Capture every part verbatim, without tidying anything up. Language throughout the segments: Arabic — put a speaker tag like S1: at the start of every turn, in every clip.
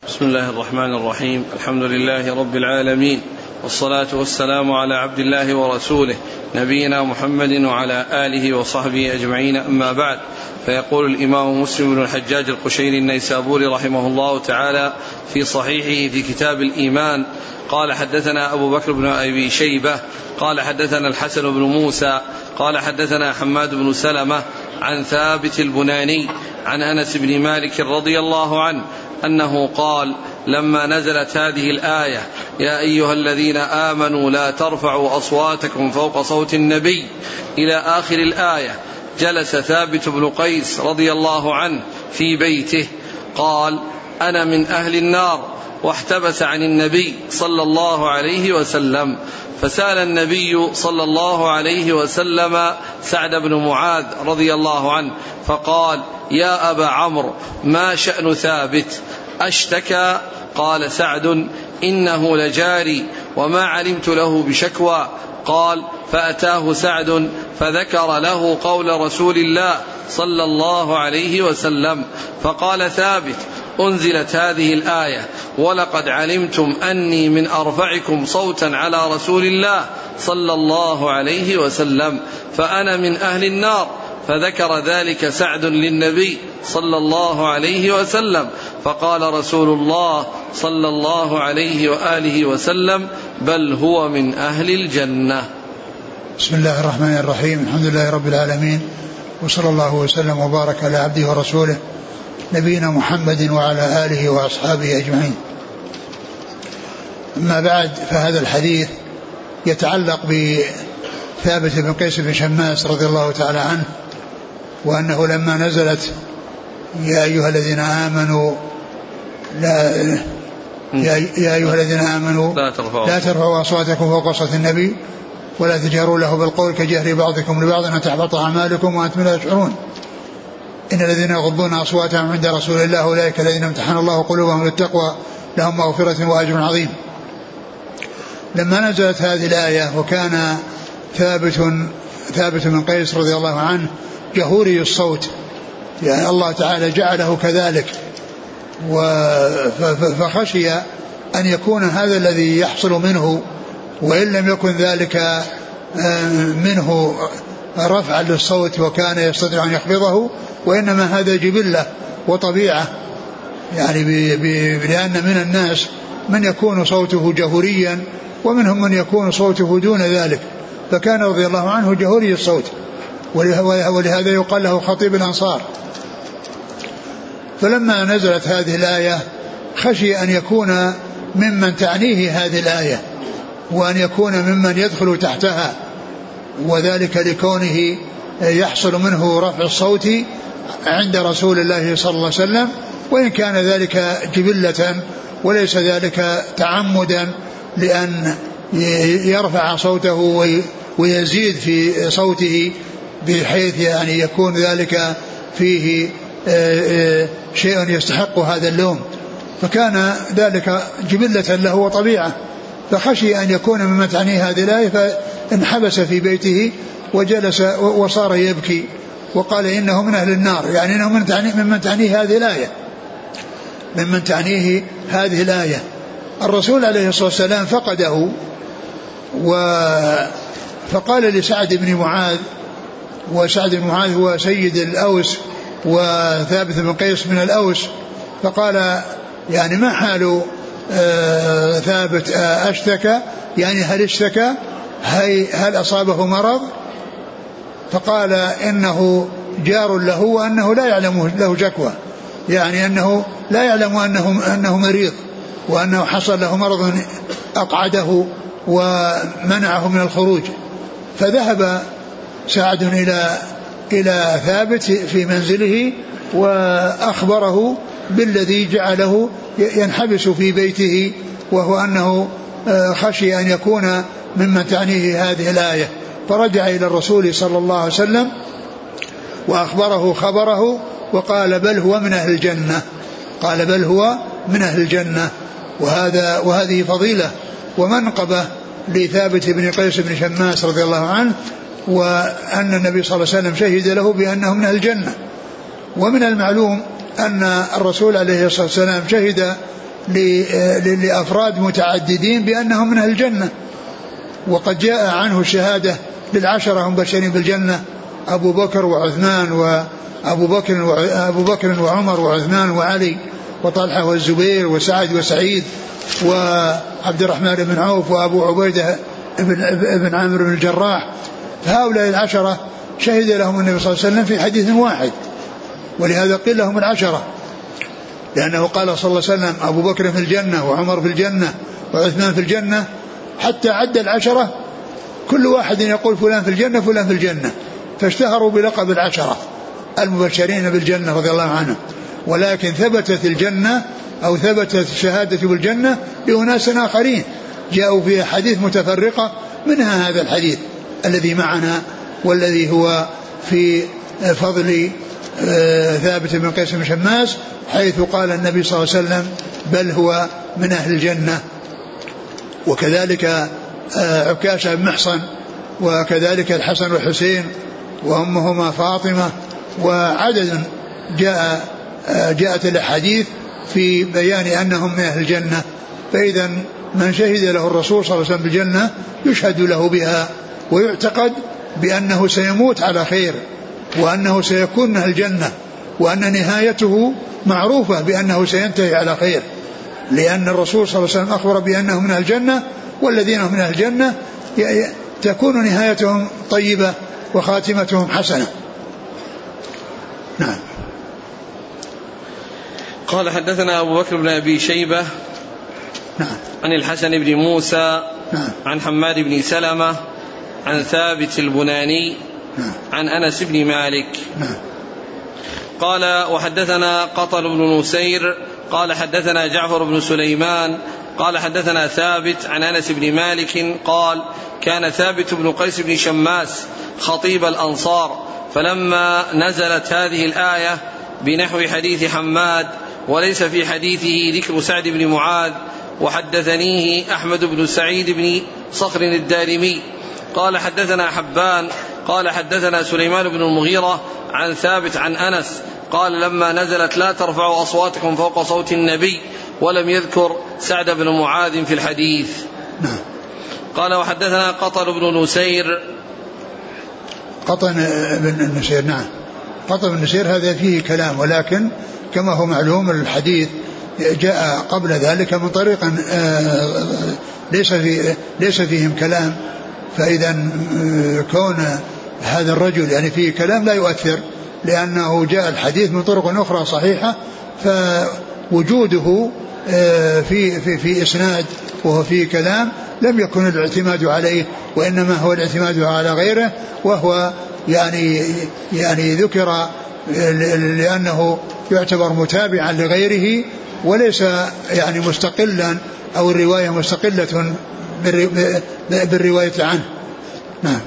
S1: بسم الله الرحمن الرحيم. الحمد لله رب العالمين، والصلاة والسلام على عبد الله ورسوله نبينا محمد وعلى آله وصحبه أجمعين، أما بعد. فيقول الإمام مسلم بن الحجاج القشيري النيسابوري رحمه الله تعالى في صحيحه في كتاب الإيمان قال: حدثنا أبو بكر بن أبي شيبة قال حدثنا الحسن بن موسى قال حدثنا حماد بن سلمة عن ثابت البناني عن أنس بن مالك رضي الله عنه أنه قال: لما نزلت هذه الآية: يا أيها الذين آمنوا لا ترفعوا أصواتكم فوق صوت النبي، إلى آخر الآية، جلس ثابت بن قيس رضي الله عنه في بيته. قال: أنا من أهل النار، واحتبس عن النبي صلى الله عليه وسلم، فسأل النبي صلى الله عليه وسلم سعد بن معاذ رضي الله عنه فقال: يا أبا عمرو، ما شأن ثابت؟ أشتكى؟ قال سعد: إنه لجاري وما علمت له بشكوى. قال: فأتاه سعد فذكر له قول رسول الله صلى الله عليه وسلم، فقال ثابت: أنزلت هذه الآية: ولقد علمتم أني من أرفعكم صوتا على رسول الله صلى الله عليه وسلم، فأنا من أهل النار. فذكر ذلك سعد للنبي صلى الله عليه وسلم، فقال رسول الله صلى الله عليه وآله وسلم: بل هو من أهل الجنة.
S2: بسم الله الرحمن الرحيم. الحمد لله رب العالمين، وصلى الله وسلم وبارك على عبده ورسوله نبينا محمد وعلى آله وأصحابه أجمعين. أما بعد، فهذا الحديث يتعلق بثابت بن قيس بن شماس رضي الله تعالى عنه، وأنه لما نزلت: يا أيها الذين آمنوا لا يا أيها الذين آمنوا لا ترفعوا, لا ترفعوا أصواتكم فوق صوت النبي ولا تجهروا له بالقول كجهر بعضكم لبعض أن تحبط أعمالكم وأنتم لا تشعرون. إن الذين يغضون أصواتهم عند رسول الله أولئك الذين امتحن الله قلوبهم للتقوى لهم مغفرة وأجر عظيم. لما نزلت هذه الآية وكان ثابت ثابت بن قيس رضي الله عنه جهوري الصوت، يعني الله تعالى جعله كذلك، فخشي أن يكون هذا الذي يحصل منه، وإن لم يكن ذلك منه رفعا للصوت وكان يستطيع أن يخفضه، وإنما هذا جبلة وطبيعة، يعني لأن من الناس من يكون صوته جهوريا ومنهم من يكون صوته دون ذلك، فكان رضي الله عنه جهوري الصوت، ولهذا يقال له خطيب الأنصار. فلما نزلت هذه الآية خشي أن يكون ممن تعنيه هذه الآية، وأن يكون ممن يدخل تحتها، وذلك لكونه يحصل منه رفع الصوت عند رسول الله صلى الله عليه وسلم، وإن كان ذلك جبلة وليس ذلك تعمدا لأن يرفع صوته ويزيد في صوته بحيث يعني يكون ذلك فيه شيء يستحق هذا اللوم، فكان ذلك جبلة له وطبيعة. فخشي أن يكون مما تعنيه هذه الآية، فانحبس في بيته وجلس وصار يبكي وقال إنه من أهل النار، يعني إنه من تعنيه ممن تعنيه هذه الآية ممن تعنيه هذه الآية. الرسول عليه الصلاة والسلام فقده، فقال لسعد بن معاذ، وسعد بن معاذ هو سيد الأوس وثابت بن قيس من الأوس، فقال يعني ما حال آه ثابت آه أشتكى، يعني هل اشتكى، هل أصابه مرض؟ فقال إنه جار له وأنه لا يعلم له شكوى، يعني أنه لا يعلم أنه, أنه مريض، وأنه حصل له مرض أقعده ومنعه من الخروج. فذهب سعد إلى إلى ثابت في منزله وأخبره بالذي جعله ينحبس في بيته، وهو أنه خشي أن يكون ممن تعنيه هذه الآية. فرجع إلى الرسول صلى الله عليه وسلم وأخبره خبره، وقال بل هو من أهل الجنة، قال بل هو من أهل الجنة. وهذا وهذه فضيلة ومنقبة لثابت بن قيس بن شماس رضي الله عنه، وأن النبي صلى الله عليه وسلم شهد له بأنه من أهل الجنة. ومن المعلوم أن الرسول عليه الصلاة والسلام شهد لأفراد متعددين بأنهم من أهل الجنة. وقد جاء عنه شهادة للعشرة مبشرين بالجنة، أبو بكر وعثمان وأبو بكر وأبو بكر وعمر وعثمان وعلي وطلحة والزبير وسعد وسعيد وعبد الرحمن بن عوف وأبو عبيدة ابن, ابن عامر بن الجراح. هؤلاء العشرة شهد لهم النبي صلى الله عليه وسلم في حديث واحد، ولهذا قيل لهم العشرة، لأنه قال صلى الله عليه وسلم أبو بكر في الجنة وعمر في الجنة وعثمان في الجنة، حتى عد العشرة كل واحد يقول فلان في الجنة فلان في الجنة، فاشتهروا بلقب العشرة المبشرين بالجنة رضي الله عنهم. ولكن ثبتت الجنة أو ثبتت الشهادة بالجنة لأناس آخرين جاءوا في حديث متفرقة، منها هذا الحديث الذي معنا والذي هو في فضل ثابت بن قيس بن شماس، حيث قال النبي صلى الله عليه وسلم بل هو من أهل الجنة. وكذلك عكاشة بن محصن، وكذلك الحسن والحسين وأمهما فاطمة، وعدد جاء جاءت الأحاديث في بيان أنهم من أهل الجنة. فإذا من شهد له الرسول صلى الله عليه وسلم بالجنة يشهد له بها، ويعتقد بأنه سيموت على خير، وأنه سيكون من أهل الجنة، وأن نهايته معروفة بأنه سينتهي على خير، لأن الرسول صلى الله عليه وسلم أخبر بأنهم من أهل الجنة، والذين هم من أهل الجنة تكون نهايتهم طيبة وخاتمتهم حسنة. نعم.
S1: قال حدثنا أبو بكر بن أبي شيبة
S2: نعم.
S1: عن الحسن بن موسى
S2: نعم.
S1: عن حماد بن سلمة عن ثابت البناني
S2: نعم.
S1: عن أنس بن مالك
S2: نعم.
S1: قال وحدثنا قطل بن نسير قال حدثنا جعفر بن سليمان قال حدثنا ثابت عن أنس بن مالك قال كان ثابت بن قيس بن شماس خطيب الأنصار، فلما نزلت هذه الآية بنحو حديث حماد وليس في حديثه ذكر سعد بن معاذ، وحدثنيه أحمد بن سعيد بن صخر الدارمي قال حدثنا حبان قال حدثنا سليمان بن المغيرة عن ثابت عن أنس قال لما نزلت لا ترفعوا أصواتكم فوق صوت النبي، ولم يذكر سعد بن معاذ في الحديث.
S2: نعم.
S1: قال وحدثنا قطن بن نسير
S2: قطن بن نسير نعم. قطن بن نسير هذا فيه كلام، ولكن كما هو معلوم الحديث جاء قبل ذلك من طريق ليس فيه ليس فيهم كلام، فإذا كون هذا الرجل يعني فيه كلام لا يؤثر، لأنه جاء الحديث من طرق أخرى صحيحة، فوجوده في في في إسناد وهو فيه كلام لم يكن الاعتماد عليه، وإنما هو الاعتماد على غيره، وهو يعني يعني ذكر لأنه يعتبر متابعا لغيره وليس يعني مستقلا أو الرواية مستقلة بالرواية عنه. نعم.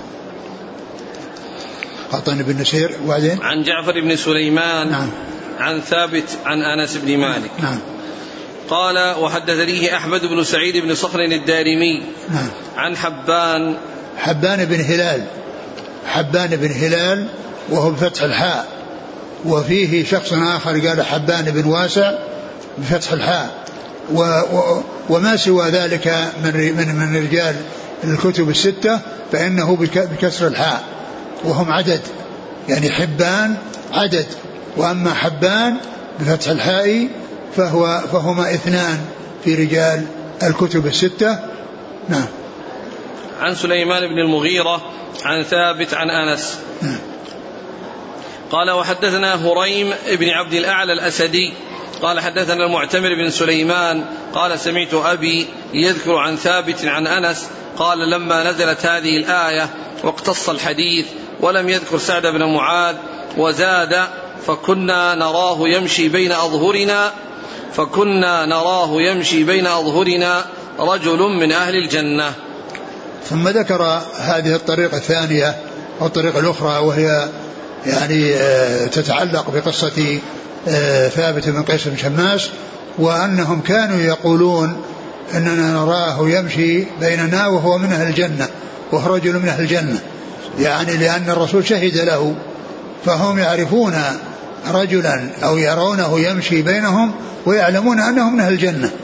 S2: قطن بن نسير وبعدين
S1: عن جعفر بن سليمان
S2: نعم.
S1: عن ثابت عن أنس بن مالك
S2: نعم.
S1: قال وحدثنيه أحمد بن سعيد بن صخر الدارمي
S2: نعم.
S1: عن حبان
S2: حبان بن هلال حبان بن هلال وهو بفتح الحاء، وفيه شخص آخر قال حبان بن واسع بفتح الحاء، و و وما سوى ذلك من من من رجال الكتب الستة فإنه بكسر الحاء، وهم عدد يعني حبان عدد، وأما حبان بفتح الحاء فهو فهما اثنان في رجال الكتب الستة. نعم.
S1: عن سليمان بن المغيرة عن ثابت عن أنس
S2: نعم.
S1: قال وحدثنا هريم بن عبد الأعلى الأسدي قال حدثنا المعتمر بن سليمان قال سمعت أبي يذكر عن ثابت عن أنس قال لما نزلت هذه الآية واقتص الحديث ولم يذكر سعد بن معاذ وزاد فكنا نراه يمشي بين أظهرنا فكنا نراه يمشي بين أظهرنا رجل من أهل الجنة.
S2: ثم ذكر هذه الطريقة الثانية أو الطريقة الأخرى، وهي يعني تتعلق بقصة ثابت بن قيس بن شماس، وأنهم كانوا يقولون أننا نراه يمشي بيننا وهو من أهل الجنة وهو رجل من أهل الجنة، يعني لأن الرسول شهد له، فهم يعرفون رجلا أو يرونه يمشي بينهم ويعلمون أنه من أهل الجنة،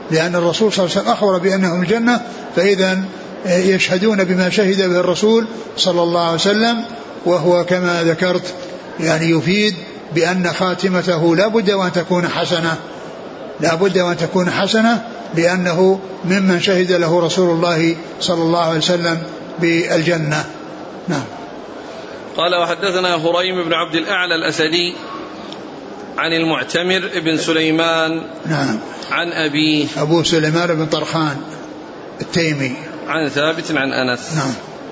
S2: لأن الرسول صلى الله عليه وسلم أخبر بأنهم الجنة، فإذا يشهدون بما شهد به الرسول صلى الله عليه وسلم، وهو كما ذكرت يعني يفيد بأن خاتمته لا بد وأن تكون حسنة، لا بد وأن تكون حسنة، لأنه ممن شهد له رسول الله صلى الله عليه وسلم بالجنة. نعم.
S1: قال وحدثنا هريم بن عبد الأعلى الأسدي عن المعتمر بن سليمان
S2: نعم
S1: عن أبيه
S2: أبو سليمان بن طرخان التيمي
S1: عن ثابت عن أنس.
S2: نعم.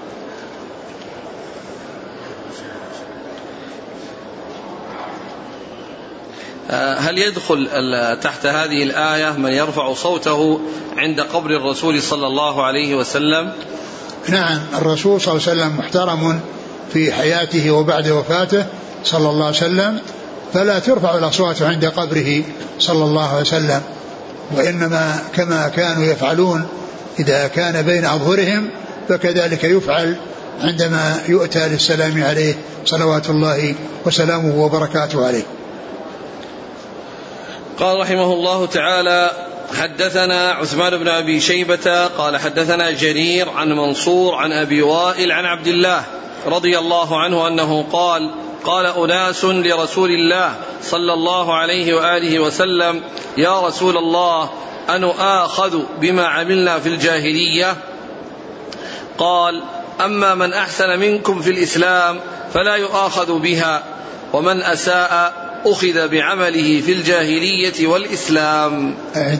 S1: هل يدخل تحت هذه الآية من يرفع صوته عند قبر الرسول صلى الله عليه وسلم؟
S2: نعم، الرسول صلى الله عليه وسلم محترم في حياته وبعد وفاته صلى الله عليه وسلم، فلا ترفع الأصوات عند قبره صلى الله عليه وسلم، وإنما كما كانوا يفعلون إذا كان بين أظهرهم فكذلك يفعل عندما يؤتى للسلام عليه صلوات الله وسلامه وبركاته عليه.
S1: قال رحمه الله تعالى حدثنا عثمان بن أبي شيبة قال حدثنا جرير عن منصور عن أبي وائل عن عبد الله رضي الله عنه أنه قال قال أناس لرسول الله صلى الله عليه وآله وسلم يا رسول الله أنؤاخذ بما عملنا في الجاهلية؟ قال أما من أحسن منكم في الإسلام فلا يؤاخذ بها، ومن أساء أخذ بعمله في الجاهلية والإسلام.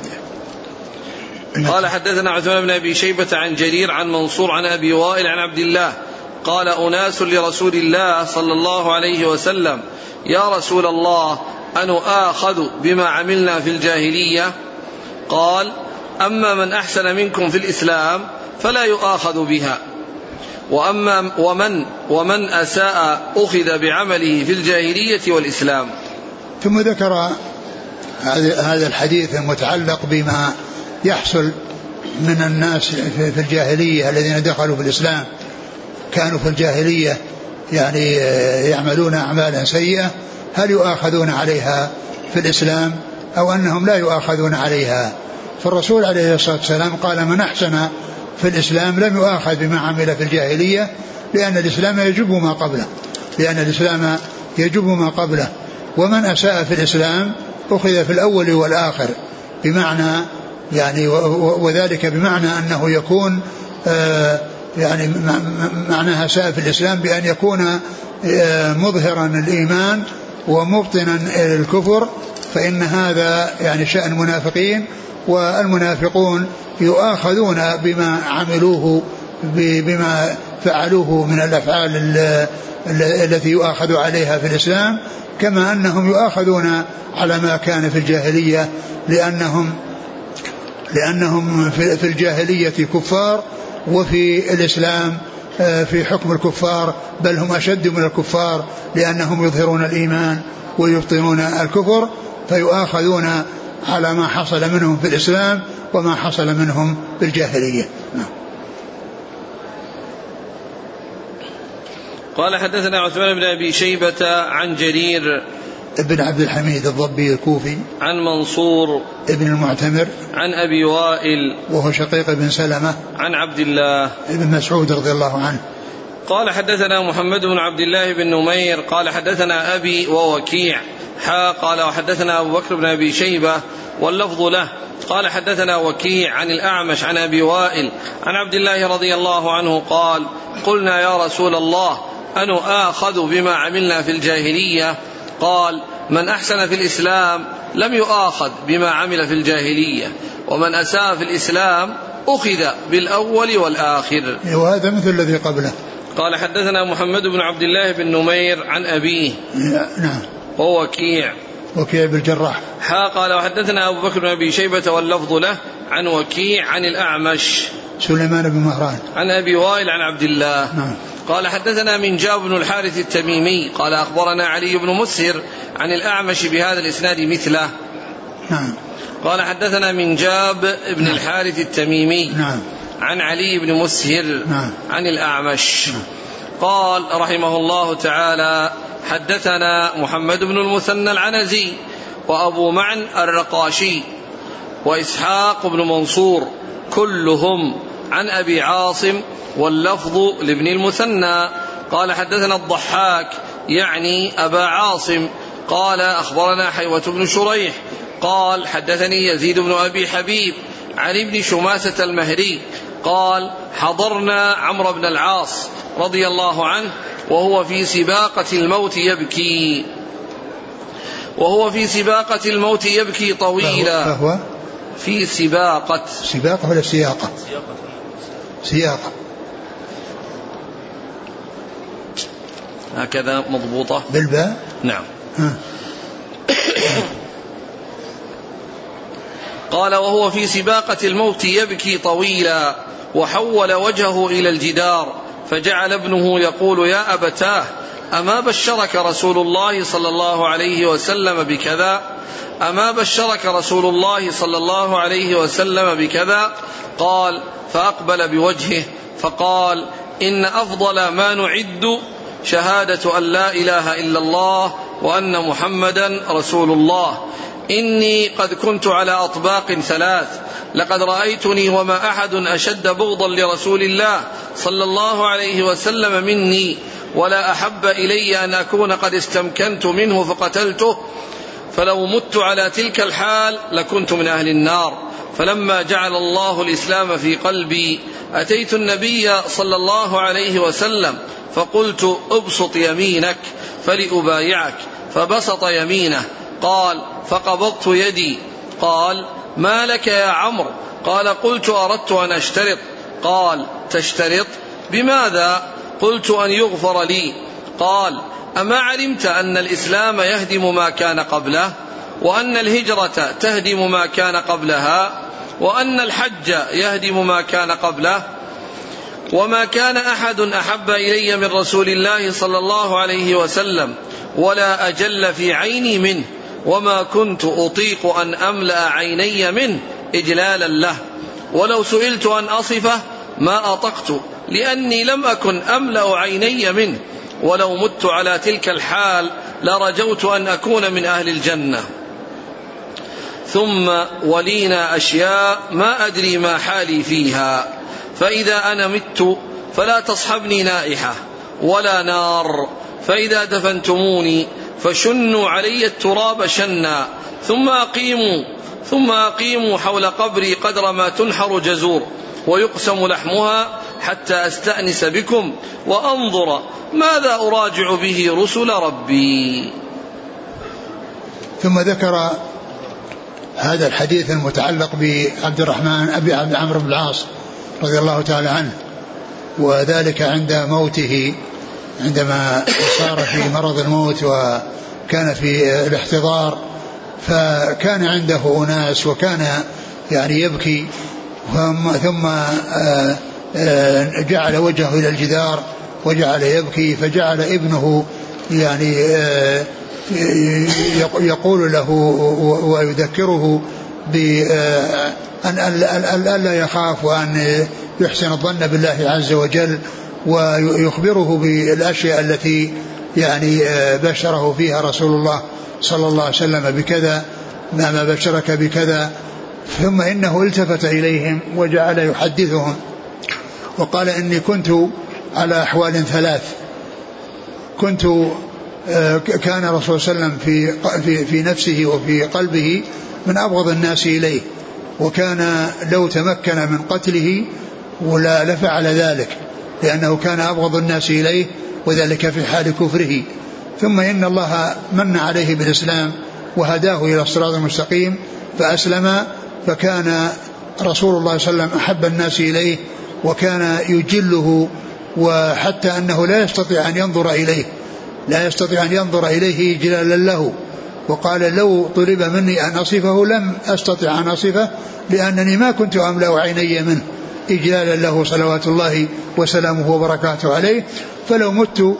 S1: قال حدثنا عثمان بن أبي شيبة عن جرير عن منصور عن أبي وائل عن عبد الله قال أناس لرسول الله صلى الله عليه وسلم يا رسول الله أنؤاخذ بما عملنا في الجاهلية؟ قال أما من أحسن منكم في الإسلام فلا يؤاخذ بها، وأما ومن, ومن أساء أخذ بعمله في الجاهلية والإسلام.
S2: ثم ذكر هذا الحديث المتعلق بما يحصل من الناس في الجاهلية الذين دخلوا في الإسلام، كانوا في الجاهلية يعني يعملون أعمالا سيئة، هل يؤاخذون عليها في الإسلام أو أنهم لا يؤاخذون عليها؟ فالرسول عليه الصلاة والسلام قال من أحسن في الإسلام لم يؤاخذ بما عمل في الجاهلية، لأن الإسلام يجب ما قبله لأن الإسلام يجب ما قبله ومن أساء في الإسلام أخذ في الأول والآخر، بمعنى يعني وذلك بمعنى أنه يكون آه يعني معناها ساء في الإسلام بأن يكون آه مظهرا الإيمان ومبطنا الكفر، فإن هذا يعني شأن المنافقين، والمنافقون يؤاخذون بما عملوه بما فعلوه من الأفعال التي يؤاخذ عليها في الإسلام، كما أنهم يؤاخذون على ما كان في الجاهلية، لأنهم لأنهم في الجاهلية كفار، وفي الإسلام في حكم الكفار، بل هم أشد من الكفار لأنهم يظهرون الإيمان ويبطنون الكفر، فيؤاخذون على ما حصل منهم في الإسلام وما حصل منهم في الجاهلية.
S1: قال حدثنا عثمان بن أبي شيبة عن جرير
S2: ابن عبد الحميد الضبي الكوفي
S1: عن منصور
S2: ابن المعتمر
S1: عن أبي وائل
S2: وهو شقيق بن سلمة
S1: عن عبد الله
S2: ابن مسعود رضي الله عنه.
S1: قال حدثنا محمد بن عبد الله بن نمير قال حدثنا أبي ووكيع حا قال وحدثنا أبو بكر بن أبي شيبة واللفظ له قال حدثنا وكيع عن الأعمش عن أبي وائل عن عبد الله رضي الله عنه قال قلنا يا رسول الله أنؤاخذ بما عملنا في الجاهلية؟ قال من أحسن في الإسلام لم يؤاخذ بما عمل في الجاهلية، ومن أساء في الإسلام أخذ بالأول والآخر.
S2: وهذا مثل الذي قبله.
S1: قال حدثنا محمد بن عبد الله بن نمير عن أبيه
S2: نعم
S1: ووكيع
S2: وكيع بالجراح
S1: حا قال وحدثنا أبو بكر بن أبي شيبة واللفظ له عن وكيع عن الأعمش
S2: سليمان بن مهران
S1: عن أبي وائل عن عبد الله
S2: نعم.
S1: قال حدثنا من جاب بن الحارث التميمي قال أخبرنا علي بن مسهر عن الأعمش بهذا الإسناد مثله.
S2: نعم.
S1: قال حدثنا من جاب بن
S2: نعم.
S1: الحارث التميمي
S2: نعم.
S1: عن علي بن مسهر
S2: نعم.
S1: عن الأعمش
S2: نعم.
S1: قال رحمه الله تعالى حدثنا محمد بن المثنى العنزي وأبو معن الرقاشي وإسحاق بن منصور كلهم عن أبي عاصم واللفظ لابن المثنى. قال حدثنا الضحاك يعني أبا عاصم قال أخبرنا حيوة بن شريح قال حدثني يزيد بن أبي حبيب عن ابن شماسة المهري قال حضرنا عمرو بن العاص رضي الله عنه وهو في سباقة الموت يبكي وهو في سباقة الموت يبكي طويلا.
S2: فهو
S1: في سباقة
S2: سباقة ولا سياقة؟ سياقة
S1: هكذا مضبوطة
S2: بالباء.
S1: نعم. قال وهو في سباقة الموت يبكي طويلا وحول وجهه إلى الجدار فجعل ابنه يقول يا أبتاه أما بشرك رسول الله صلى الله عليه وسلم بكذا أما بشرك رسول الله صلى الله عليه وسلم بكذا. قال فأقبل بوجهه فقال إن أفضل ما نعد شهادة أن لا إله إلا الله وأن محمدا رسول الله. إني قد كنت على أطباق ثلاث لقد رأيتني وما أحد أشد بغضا لرسول الله صلى الله عليه وسلم مني ولا أحب إلي أن أكون قد استمكنت منه فقتلته فلو مت على تلك الحال لكنت من أهل النار. فلما جعل الله الإسلام في قلبي أتيت النبي صلى الله عليه وسلم فقلت ابسط يمينك فلأبايعك فبسط يمينه. قال فقبضت يدي. قال ما لك يا عمرو؟ قال قلت أردت أن أشترط. قال تشترط بماذا؟ قلت أن يغفر لي. قال أما علمت أن الإسلام يهدم ما كان قبله وأن الهجرة تهدم ما كان قبلها وأن الحج يهدم ما كان قبله وما كان أحد أحب إلي من رسول الله صلى الله عليه وسلم ولا أجل في عيني منه وما كنت أطيق أن أملأ عيني منه إجلالا له ولو سئلت أن أصفه ما أطقت لأني لم أكن أملأ عيني منه ولو مت على تلك الحال لرجوت أن أكون من أهل الجنة. ثم ولينا أشياء ما أدري ما حالي فيها فإذا أنا مت فلا تصحبني نائحة ولا نار فإذا دفنتموني فشنوا علي التراب شنا ثم أقيموا ثم أقيموا حول قبري قدر ما تنحر جزور ويقسم لحمها حتى أستأنس بكم وأنظر ماذا أراجع به رسل ربي.
S2: ثم ذكر هذا الحديث المتعلق بعبد الرحمن أبي عمرو بن العاص رضي الله تعالى عنه وذلك عند موته عندما صار في مرض الموت وكان في الاحتضار فكان عنده أناس وكان يعني يبكي ثم جعل وجهه إلى الجدار وجعل يبكي فجعل ابنه يعني يقول له ويذكره بأن ألا يخاف وأن يحسن الظن بالله عز وجل ويخبره بالأشياء التي يعني بشره فيها رسول الله صلى الله عليه وسلم بكذا ما بشرك بكذا. ثم إنه التفت إليهم وجعل يحدثهم وقال إني كنت على أحوال ثلاث كنت كان الرسول صلى الله عليه وسلم في, في, في نفسه وفي قلبه من أبغض الناس إليه وكان لو تمكن من قتله ولا لفعل ذلك لأنه كان أبغض الناس إليه وذلك في حال كفره. ثم إن الله من عليه بالإسلام وهداه إلى الصراط المستقيم فأسلم فكان رسول الله صلى الله عليه وسلم أحب الناس إليه وكان يجله وحتى أنه لا يستطيع أن ينظر إليه لا يستطيع أن ينظر إليه إجلالا له. وقال لو طلب مني أن أصفه لم أستطع أن أصفه لأنني ما كنت أملأ عيني منه إجلالا له صلوات الله وسلامه وبركاته عليه فلو مت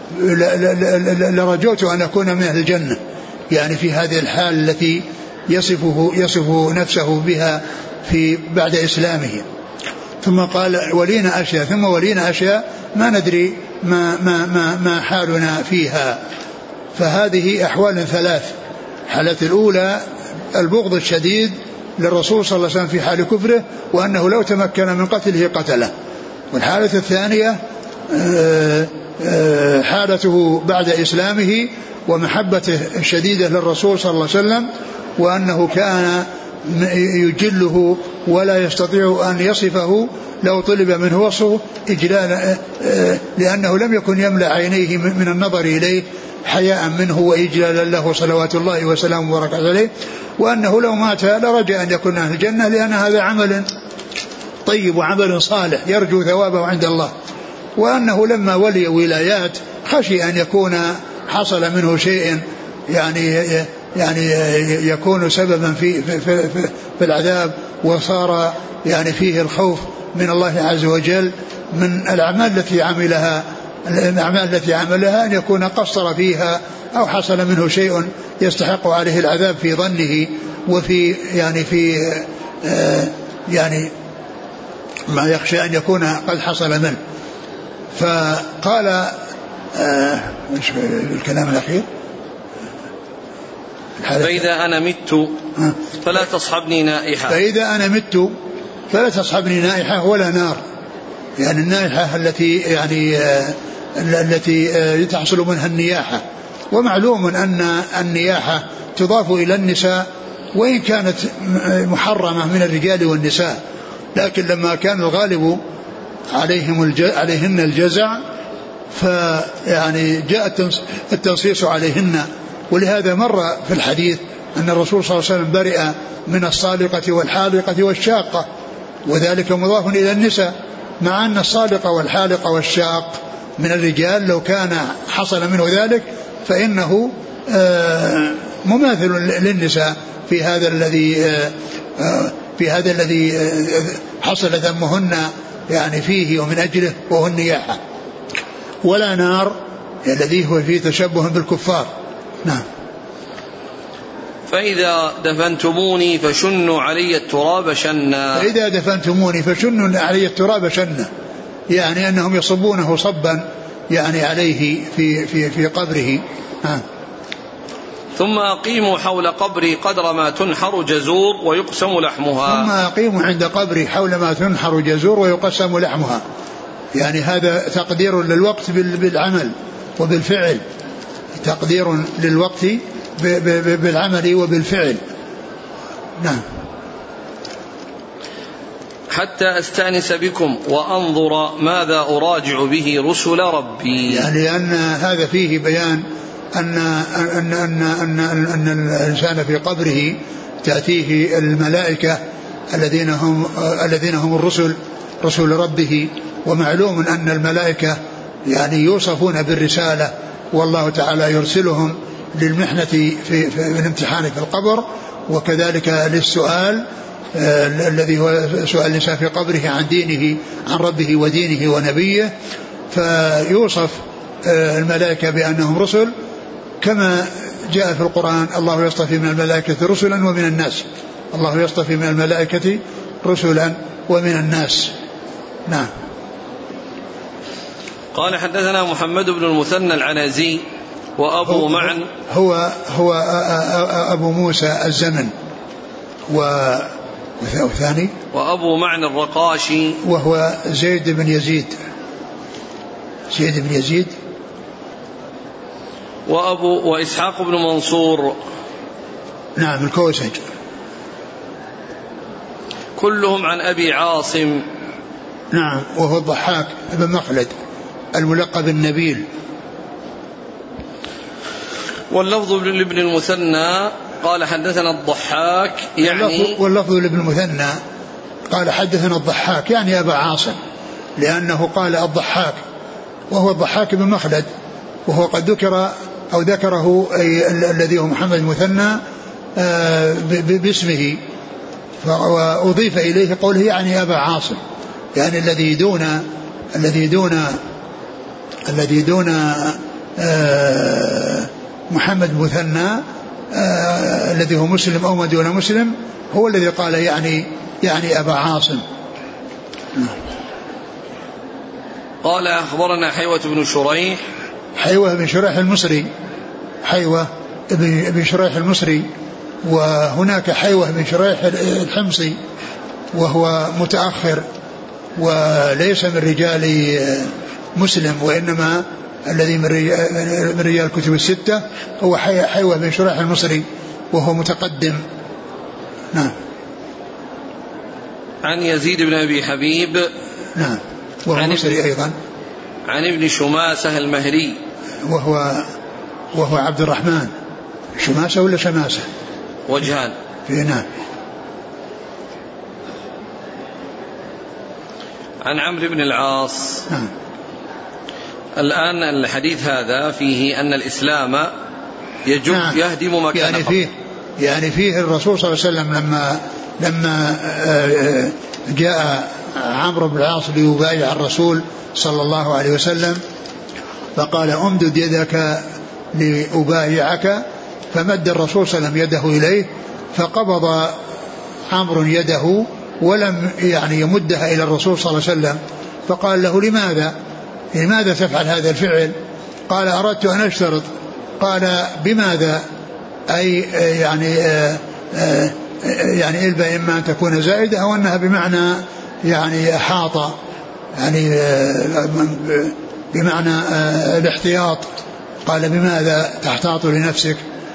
S2: لرجوت أن أكون من أهل الجنة يعني في هذه الحال التي يصفه يصف نفسه بها في بعد إسلامه. ثم قال ولينا أشياء ثم ولينا أشياء ما ندري ما, ما, ما, ما حالنا فيها. فهذه أحوال ثلاث. حالة الأولى البغض الشديد للرسول صلى الله عليه وسلم في حال كفره، وأنه لو تمكن من قتله قتله. والحالة الثانية حالته بعد إسلامه ومحبته الشديدة للرسول صلى الله عليه وسلم، وأنه كان يجله ولا يستطيع أن يصفه لو طلب منه وصفه إجلالا، لأنه لم يكن يملأ عينيه من النظر إليه حياء منه وإجلالا له صلوات الله وسلامه وبركاته عليه، وأنه لو مات لرجى أن يكون أهل الجنة، لأن هذا عمل طيب وعمل صالح يرجو ثوابه عند الله. وأنه لما ولي ولايات خشي أن يكون حصل منه شيء يعني يعني يكون سببا في في, في, في العذاب، وصار يعني فيه الخوف من الله عز وجل من الأعمال التي عملها الأعمال التي عملها أن يكون قصر فيها أو حصل منه شيء يستحق عليه العذاب في ظنه وفي يعني في آه يعني ما يخشى أن يكون قد حصل منه. فقال آه الكلام الأخير
S1: فإذا أنا مت فلا تصحبني نائحة
S2: فإذا أنا مت فلا تصحبني نائحة ولا نار، يعني النائحة التي يعني آه التي آه تحصل منها النياحة. ومعلوم أن النياحة تضاف إلى النساء وإن كانت محرمة من الرجال والنساء، لكن لما كان الغالب عليهم عليهن الجزع فيعني جاء التنصيص عليهن. ولهذا مر في الحديث أن الرسول صلى الله عليه وسلم برئ من الصالقة والحالقة والشاقة، وذلك مضاف إلى النساء، مع أن الصالقة والحالقة والشاق من الرجال لو كان حصل منه ذلك فإنه مماثل للنساء في هذا الذي في هذا الذي حصل ذمهن يعني فيه ومن أجله، وهو النياحة. ولا نار الذي هو فيه تشبه بالكفار. نعم.
S1: فإذا دفنتموني فشنوا علي التراب شنا
S2: فإذا دفنتموني فشنوا علي التراب شنا، يعني أنهم يصبونه صبا يعني عليه في في في قبره. نعم.
S1: ثم أقيموا حول قبري قدر ما تنحر جزور ويقسم لحمها.
S2: ثم أقيموا عند قبري حول ما تنحر جزور ويقسم لحمها، يعني هذا تقدير للوقت بالعمل وبالفعل، تقدير للوقت بالعمل وبالفعل. نعم.
S1: حتى أستأنس بكم وأنظر ماذا أراجع به رسل ربي،
S2: يعني لأن هذا فيه بيان أن أن أن أن أن الإنسان في قبره تأتيه الملائكة الذين هم الذين هم الرسل رسول ربه. ومعلوم أن الملائكة يعني يوصفون بالرسالة، والله تعالى يرسلهم للمحنة في, في, في الامتحان في القبر، وكذلك للسؤال آه الذي هو سؤال الإنسان في قبره عن دينه عن ربه ودينه ونبيه. فيوصف آه الملائكة بأنهم رسل، كما جاء في القرآن الله يصطفي من الملائكة رسلا ومن الناس، الله يصطفي من الملائكة رسلا ومن الناس. نعم.
S1: قال حدثنا محمد بن المثنى العنزي وأبو معن
S2: هو هو أبو موسى الزمن، والثاني
S1: وأبو معن الرقاشي
S2: وهو زيد بن يزيد زيد بن يزيد
S1: وأبو وإسحاق بن منصور
S2: نعم الكوسج،
S1: كلهم عن أبي عاصم
S2: نعم وهو الضحاك بن مخلد الملقب النبيل.
S1: واللفظ لابن المثنى قال حدثنا الضحاك يعني
S2: واللفظ لابن المثنى قال حدثنا الضحاك يعني أبا عاصم، لأنه قال الضحاك وهو الضحاك بن مخلد، وهو قد ذكر أو ذكره أي الذي هو محمد المثنى باسمه، وأضيف إليه قوله يعني أبا عاصم، يعني الذي دون الذي دون الذي دون محمد المثنى الذي هو مسلم أو ما دون مسلم هو الذي قال يعني يعني أبا عاصم.
S1: قال أخبرنا حيوة بن شريح
S2: حيوة بن شريح المصري حيوة بن شريح المصري وهناك حيوة بن شريح الحمصي وهو متأخر وليس من رجال مسلم، وإنما الذي من رجال الكتب الستة هو حيوة بن شريح المصري وهو متقدم. نعم.
S1: عن يزيد بن أبي حبيب.
S2: نعم. وهو مصري أيضا.
S1: عن ابن شماسة المهري
S2: وهو وهو عبد الرحمن. شماسة ولا شماسة؟
S1: وجهان.
S2: نعم.
S1: عن عمرو بن العاص.
S2: نعم.
S1: الآن الحديث هذا فيه أن الإسلام يجب نعم. يهدم ما كان
S2: يعني فيه يعني فيه الرسول صلى الله عليه وسلم لما لما جاء عمرو بن العاص ليبايع الرسول صلى الله عليه وسلم فقال امدد يدك لأبايعك، فمد الرسول صلى الله عليه وسلم يده إليه فقبض عمرو يده ولم يعني يمدها إلى الرسول صلى الله عليه وسلم، فقال له لماذا لماذا تفعل هذا الفعل؟ قال أردت أن أشترط. قال بماذا؟ أي يعني آآ آآ يعني إلبا إما أن تكون زائدة أو أنها بمعنى يعني أحاط، يعني بمعنى الاحتياط. قال بماذا تحتاط لنفسك؟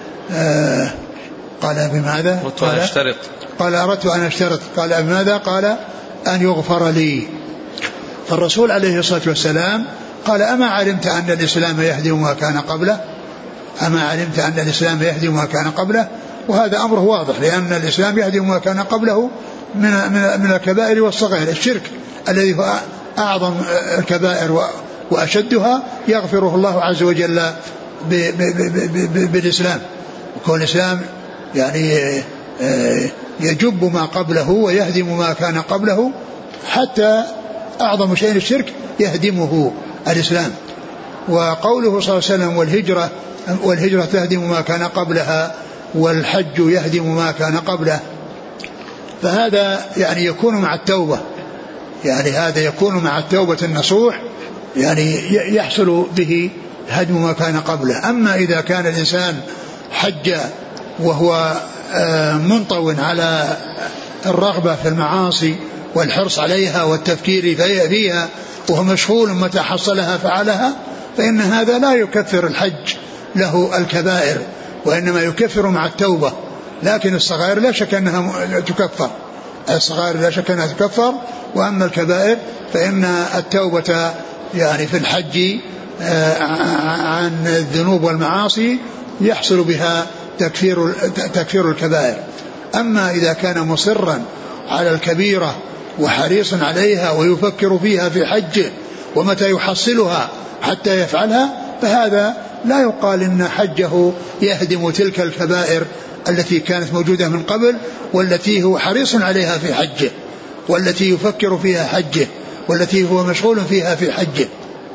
S2: قال بماذا؟
S1: قال أشترط.
S2: قال أردت أن أشترط. قال بماذا؟ قال أن يغفر لي. فالرسول عليه الصلاة والسلام قال أما علمت أن الإسلام يهدم ما كان قبله؟ أما علمت أن الإسلام يهدم ما كان قبله؟ وهذا أمره واضح، لأن الإسلام يهدم ما كان قبله من من الكبائر والصغائر. الشرك الذي هو أعظم الكبائر وأشدها يغفره الله عز وجل بالإسلام. وكون الإسلام يعني يجب ما قبله ويهدم ما كان قبله، حتى أعظم شيء الشرك يهدمه الإسلام. وقوله صلى الله عليه وسلم والهجرة والهجرة تهدم ما كان قبلها والحج يهدم ما كان قبله، فهذا يعني يكون مع التوبة، يعني هذا يكون مع التوبة النصوح، يعني يحصل به هدم ما كان قبله. أما إذا كان الإنسان حج وهو منطو على الرغبة في المعاصي والحرص عليها والتفكير فيها وهو مشغول متى حصلها فعلها، فإن هذا لا يكفر الحج له الكبائر، وإنما يكفر مع التوبة. لكن الصغائر لا شك أنها تكفر، الصغائر لا شك أنها تكفر، وأما الكبائر فإن التوبة يعني في الحج عن الذنوب والمعاصي يحصل بها تكفير تكفير الكبائر. أما إذا كان مصرا على الكبيرة وحريص عليها ويفكر فيها في حجه ومتى يحصلها حتى يفعلها، فهذا لا يقال إن حجه يهدم تلك الكبائر التي كانت موجودة من قبل والتي هو حريص عليها في حجه والتي يفكر فيها حجه والتي هو مشغول فيها في حجه.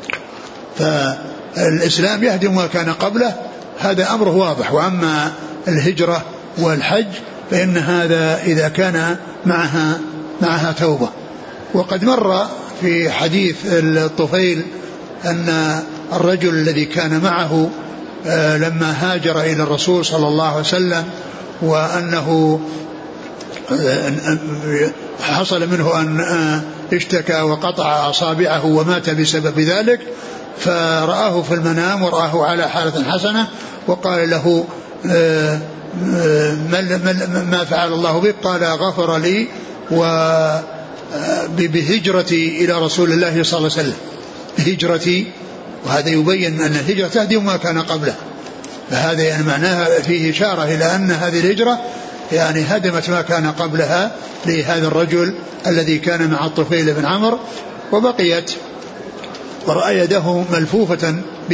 S2: فالإسلام يهدم ما كان قبله، هذا أمره واضح. وأما الهجرة والحج فإن هذا إذا كان معها معها توبة. وقد مر في حديث الطفيل أن الرجل الذي كان معه لما هاجر إلى الرسول صلى الله عليه وسلم وأنه حصل منه أن اشتكى وقطع أصابعه ومات بسبب ذلك، فرآه في المنام ورآه على حالة حسنة وقال له ما فعل الله بك؟ قال غفر لي وبهجرتي إلى رسول الله صلى الله عليه وسلم، هجرتي. وهذا يبين أن الهجرة تهدم ما كان قبله، فهذا يعني معناها فيه إشارة إلى أن هذه الهجرة يعني هدمت ما كان قبلها لهذا الرجل الذي كان مع الطفيل بن عمرو. وبقيت ورأى يده ملفوفة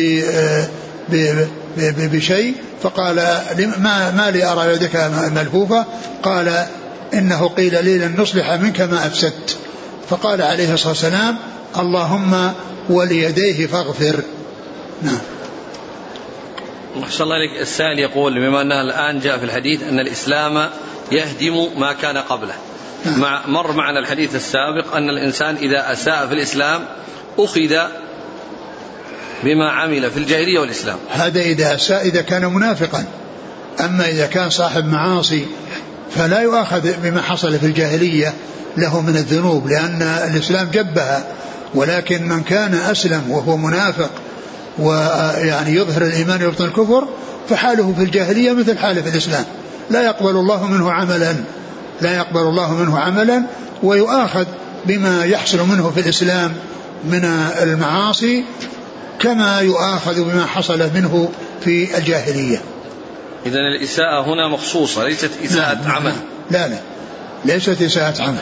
S2: بشيء فقال ما, ما لي أرى يدك ملفوفة؟ قال إنه قيل لي لن نصلح منك ما أفسدت. فقال عليه الصلاة والسلام اللهم وليديه فاغفر. نعم.
S1: ما شاء الله عليك. السائل يقول بما أنه الآن جاء في الحديث أن الإسلام يهدم ما كان قبله، نعم. مع مر معنا الحديث السابق أن الإنسان إذا أساء في الإسلام أخذ بما عمل في الجاهلية والإسلام.
S2: هذا إذا أساء إذا كان منافقا، أما إذا كان صاحب معاصي فلا يؤاخذ بما حصل في الجاهلية له من الذنوب، لأن الإسلام جبها. ولكن من كان أسلم وهو منافق ويعني يظهر الإيمان ويبطن الكفر فحاله في الجاهلية مثل حاله في الإسلام، لا يقبل الله منه عملا لا يقبل الله منه عملا ويؤاخذ بما يحصل منه في الإسلام من المعاصي كما يؤاخذ بما حصل منه في الجاهلية.
S1: إذن الإساءة هنا مخصوصة ليست إساءة
S2: لا
S1: عمل.
S2: لا لا ليست إساءة عمل.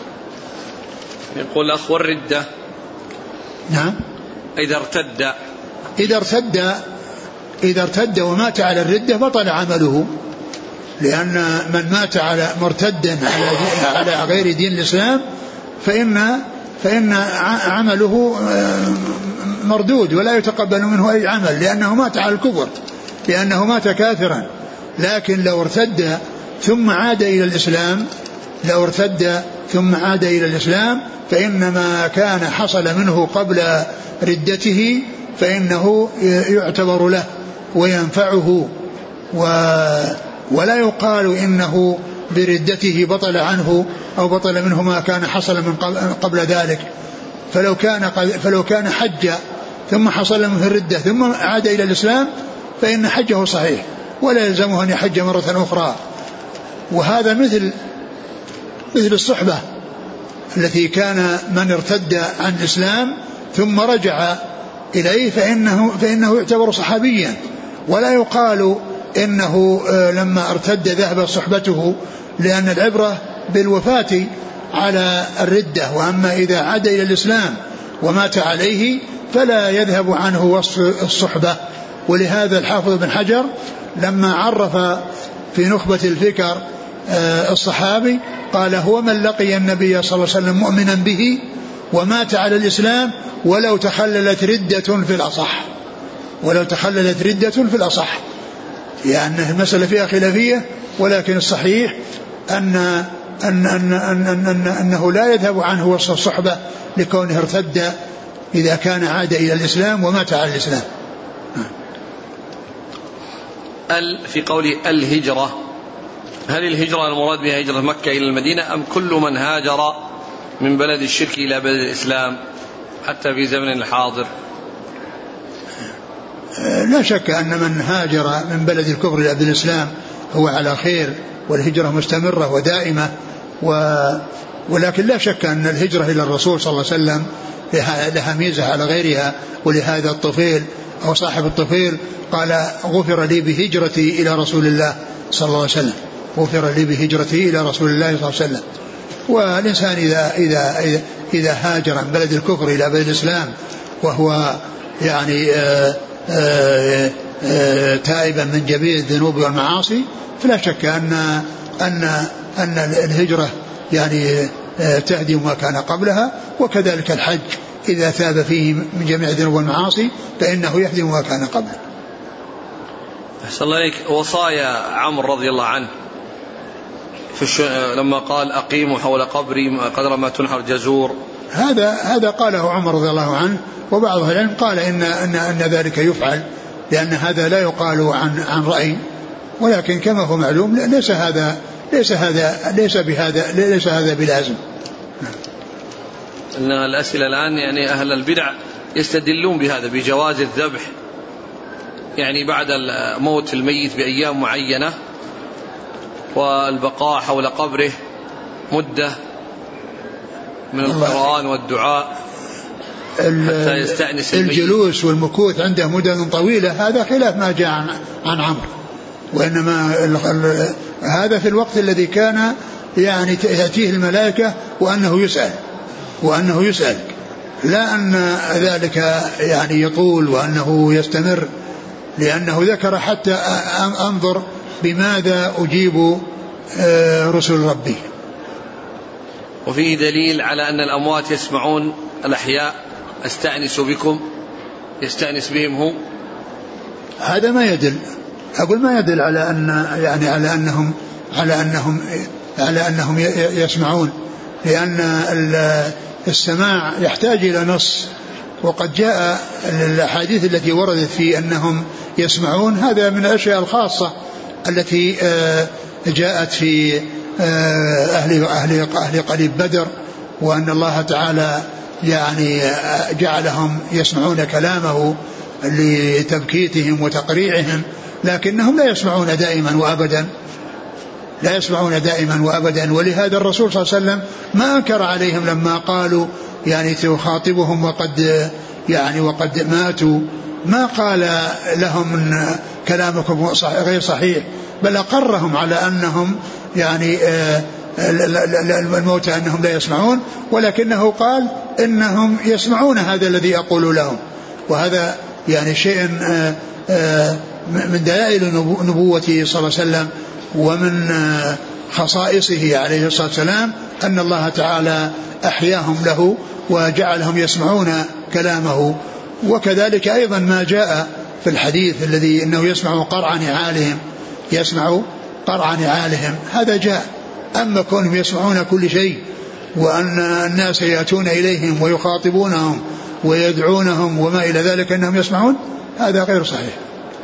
S1: يقول الأخ والردة.
S2: نعم.
S1: إذا ارتد
S2: إذا ارتد إذا ارتد ومات على الردة بطل عمله، لأن من مات على مرتدا على على غير دين الإسلام فإن فإن عمله مردود ولا يتقبل منه أي عمل، لأنه مات على الكفر، لأنه مات كافرا. لكن لو ارتد ثم عاد إلى الإسلام لو ارتد ثم عاد إلى الإسلام فإن ما كان حصل منه قبل ردته فإنه يعتبر له وينفعه، و ولا يقال إنه بردته بطل عنه أو بطل منه ما كان حصل من قبل ذلك. فلو كان فلو كان حج ثم حصل منه الردة ثم عاد إلى الإسلام فإن حجه صحيح ولا يلزمه أن يحج مرة أخرى. وهذا مثل مثل الصحبة التي كان من ارتد عن الإسلام ثم رجع إليه فإنه, فإنه يعتبر صحابيا، ولا يقال إنه لما ارتد ذهب صحبته، لأن العبرة بالوفاة على الردة. وأما إذا عاد إلى الإسلام ومات عليه فلا يذهب عنه وصف الصحبة. ولهذا الحافظ بن حجر لما عرف في نخبة الفكر الصحابي قال هو من لقي النبي صلى الله عليه وسلم مؤمنا به ومات على الإسلام ولو تخللت ردة في الأصح ولو تخللت ردة في الأصح يعني المسألة فيها خلافية، ولكن الصحيح أن أن أن أن أن أن أنه لا يذهب عنه وصف الصحبة لكونه ارتد إذا كان عاد إلى الإسلام ومات على الإسلام.
S1: ال في قوله الهجرة، هل الهجرة المراد بها هجرة مكة إلى المدينة أم كل من هاجر من بلد الشرك إلى بلد الإسلام حتى في زمن الحاضر؟
S2: لا شك أن من هاجر من بلد الكفر إلى بلد الإسلام هو على خير، والهجرة مستمرة ودائمة، و ولكن لا شك أن الهجرة إلى الرسول صلى الله عليه وسلم لها ميزة على غيرها. ولهذا الطفيل أو صاحب الطفيل قال غفر لي بهجرتي إلى رسول الله صلى الله عليه وسلم غفر لي بهجرتي إلى رسول الله صلى الله عليه وسلم. والإنسان إذا, إذا, إذا, إذا هاجر من بلد الكفر إلى بلد الإسلام وهو يعني آآ آآ آآ تائبا من جميع الذنوب والمعاصي فلا شك أن, أن, أن الهجرة يعني تهدم ما كان قبلها. وكذلك الحج إذا ثاب فيه من جميع الذنوب والمعاصي فإنه يهدم ما كان قبله.
S1: أحسن الله عليك. وصايا عمرو رضي الله عنه في لما قال أقيموا حول قبري قدر ما تنحر جزور،
S2: هذا هذا قاله عمر رضي الله عنه، وبعض العلم قال إن, إن, إن ذلك يفعل، لأن هذا لا يقال عن, عن رأي، ولكن كما هو معلوم ليس هذا ليس هذا ليس بهذا ليس هذا بلازم.
S1: إن الأسئلة الآن يعني أهل البدع يستدلون بهذا بجواز الذبح يعني بعد موت الميت بأيام معينة والبقاء حول قبره مدة من القرآن والدعاء حتى يستأنس الميت.
S2: الجلوس والمكوث عنده مدة طويلة هذا خلاف ما جاء عن, عن عمرو، وإنما هذا في الوقت الذي كان يعني تأتيه الملائكة وأنه يسأل وأنه يسأل لا أن ذلك يعني يطول وأنه يستمر، لأنه ذكر حتى أنظر بماذا أجيب رسل ربي.
S1: وفيه دليل على أن الأموات يسمعون الأحياء أستأنس بكم يستأنس بهم هو،
S2: هذا ما يدل أقول ما يدل على أن يعني على أنهم على أنهم على أنهم يسمعون، لأن السماع يحتاج إلى نص، وقد جاء الأحاديث التي وردت في أنهم يسمعون هذا من الأشياء الخاصة التي جاءت في أهل, أهل, أهل قليب بدر، وأن الله تعالى يعني جعلهم يسمعون كلامه لتبكيتهم وتقريعهم، لكنهم لا يسمعون دائما وأبدا، لا يسمعون دائما وأبدا. ولهذا الرسول صلى الله عليه وسلم ما أنكر عليهم لما قالوا يعني تخاطبهم وقد يعني وقد ماتوا، ما قال لهم كلامكم غير صحيح، بل أقرهم على أنهم يعني الموتى أنهم لا يسمعون، ولكنه قال إنهم يسمعون هذا الذي أقول لهم. وهذا يعني شيء من دلائل نبوته صلى الله عليه وسلم ومن خصائصه عليه الصلاة والسلام أن الله تعالى أحياهم له وجعلهم يسمعون كلامه. وكذلك أيضا ما جاء في الحديث الذي أنه يسمع قرع نعالهم، يسمع قرع نعالهم، هذا جاء. أما كونهم يسمعون كل شيء وأن الناس يأتون إليهم ويخاطبونهم ويدعونهم وما إلى ذلك أنهم يسمعون، هذا غير صحيح.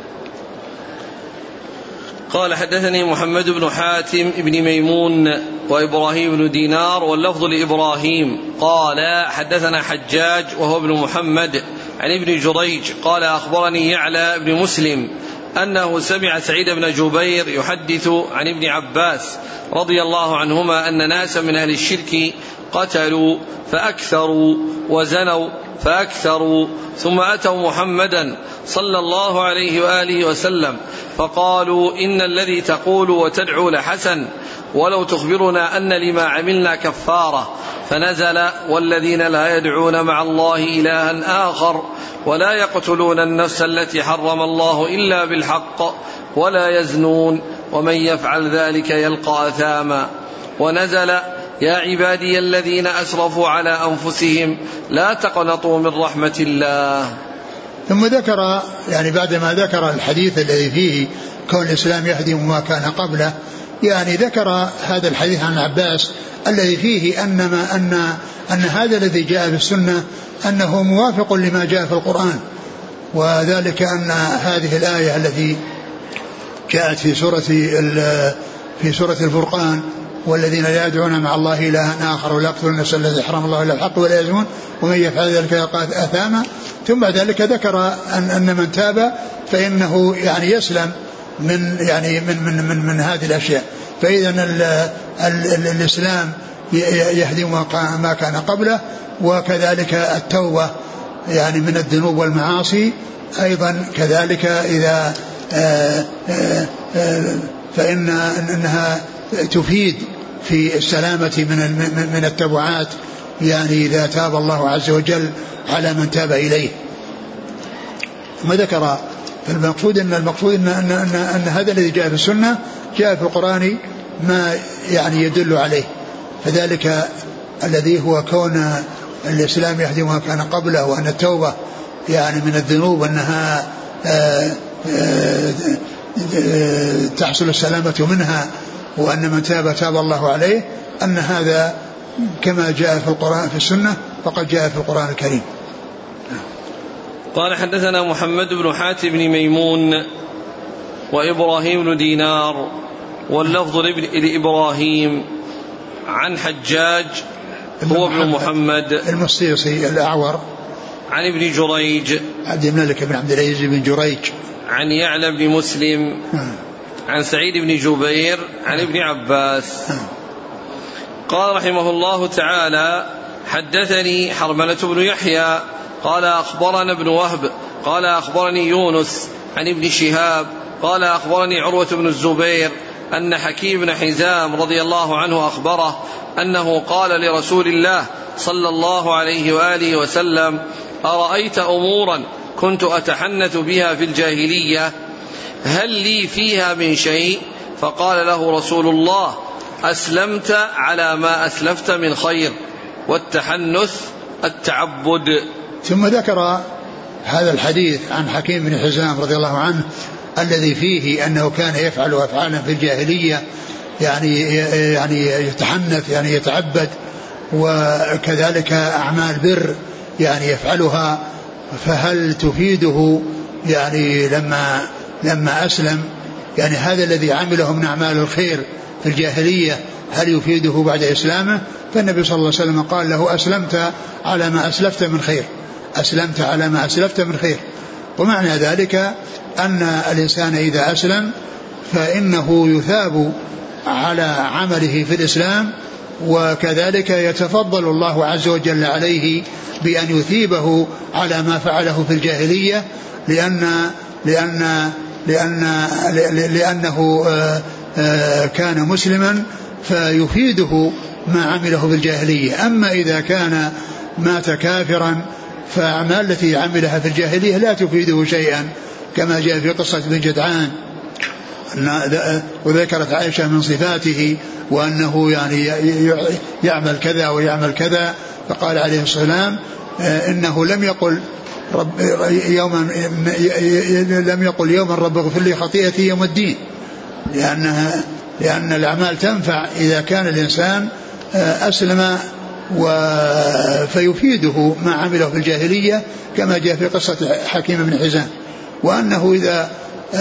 S1: قال حدثني محمد بن حاتم بن ميمون وإبراهيم بن دينار واللفظ لإبراهيم قال حدثنا حجاج وهو ابن محمد عن ابن جريج قال أخبرني يعلى بن مسلم أنه سمع سعيد بن جبير يحدث عن ابن عباس رضي الله عنهما أن ناسا من أهل الشرك قتلوا فأكثروا وزنوا فأكثروا ثم أتوا محمدا صلى الله عليه وآله وسلم فقالوا إن الذي تقول وتدعو لحسن ولو تخبرنا أن لما عملنا كفارة، فنزل والذين لا يدعون مع الله إلها آخر ولا يقتلون النفس التي حرم الله إلا بالحق ولا يزنون ومن يفعل ذلك يلقى أثاما، ونزل يا عبادي الذين أسرفوا على أنفسهم لا تقنطوا من رحمة الله.
S2: ثم ذكر يعني بعدما ذكر الحديث الذي فيه كون الإسلام يهدم ما كان قبله، يعني ذكر هذا الحديث عن عباس الذي فيه أن, ما أن, أن هذا الذي جاء في السنة أنه موافق لما جاء في القرآن، وذلك أن هذه الآية التي جاءت في سورة في سورة الفرقان والذين لا يدعون مع الله إلها آخر ولا يقتلون النفس التي حرم الله إلا بالحق ولا يزنون ومن يفعل ذلك يلقى أثاما، ثم بعد ذلك ذكر أن, أن من تاب فإنه يعني يسلم من يعني من من من, من هذه الأشياء. فإذا ال ال ال الإسلام يهدم ما كان قبله، وكذلك التوبة يعني من الذنوب والمعاصي أيضا كذلك إذا آآ آآ فإن أنها تفيد في السلامة من من التبعات، يعني إذا تاب الله عز وجل على من تاب إليه. ثم ذكر المقصود أن المقصود أن, أن, أن, أن هذا الذي جاء في السنة جاء في القرآن ما يعني يدل عليه، فذلك الذي هو كون الإسلام يهدم ما كان قبله، وأن التوبة يعني من الذنوب أنها آآ آآ تحصل السلامة منها، وأن من تاب تاب الله عليه، أن هذا كما جاء في القرآن في السنة فقد جاء في القرآن الكريم.
S1: قال حدثنا محمد بن حاتم بن ميمون وإبراهيم بن دينار واللفظ لإبراهيم عن حجاج هو ابن محمد
S2: المصيصي الأعور
S1: عن ابن جريج
S2: عبد الملك بن عبد العزيز بن جريج
S1: عن يعلى بن مسلم عن سعيد بن جبير عن ابن عباس. قال رحمه الله تعالى حدثني حرملة بن يحيى قال أخبرنا ابن وهب قال أخبرني يونس عن ابن شهاب قال أخبرني عروة بن الزبير أن حكيم بن حزام رضي الله عنه أخبره أنه قال لرسول الله صلى الله عليه وآله وسلم أرأيت أمورا كنت أتحنث بها في الجاهلية هل لي فيها من شيء؟ فقال له رسول الله أسلمت على ما أسلفت من خير، والتحنث التعبد.
S2: ثم ذكر هذا الحديث عن حكيم بن حزام رضي الله عنه الذي فيه أنه كان يفعل أفعالا في الجاهلية، يعني يعني يتحنث يعني يتعبد، وكذلك أعمال بر يعني يفعلها، فهل تفيده يعني لما لما أسلم يعني هذا الذي عمله من أعمال الخير في الجاهلية هل يفيده بعد إسلامه؟ فالنبي صلى الله عليه وسلم قال له أسلمت على ما أسلفت من خير، أسلمت على ما أسلفت من خير. ومعنى ذلك أن الإنسان إذا أسلم فإنه يثاب على عمله في الإسلام، وكذلك يتفضل الله عز وجل عليه بأن يثيبه على ما فعله في الجاهلية، لأن لأن لأن لأنه كان مسلما فيفيده ما عمله في الجاهلية. أما إذا كان مات كافرا فأعمال التي عملها في الجاهلية لا تفيده شيئا، كما جاء في قصة بن جدعان وذكرت عائشة من صفاته وأنه يعني يعمل كذا ويعمل كذا، فقال عليه السلام إنه لم يقل رب يوما لم يقل يوما رب اغفر لي خطيئتي يوم الدين، لأنها لأن الأعمال تنفع إذا كان الإنسان أسلم فيفيده ما عمله في الجاهلية، كما جاء في قصة حكيم بن حزام. وأنه إذا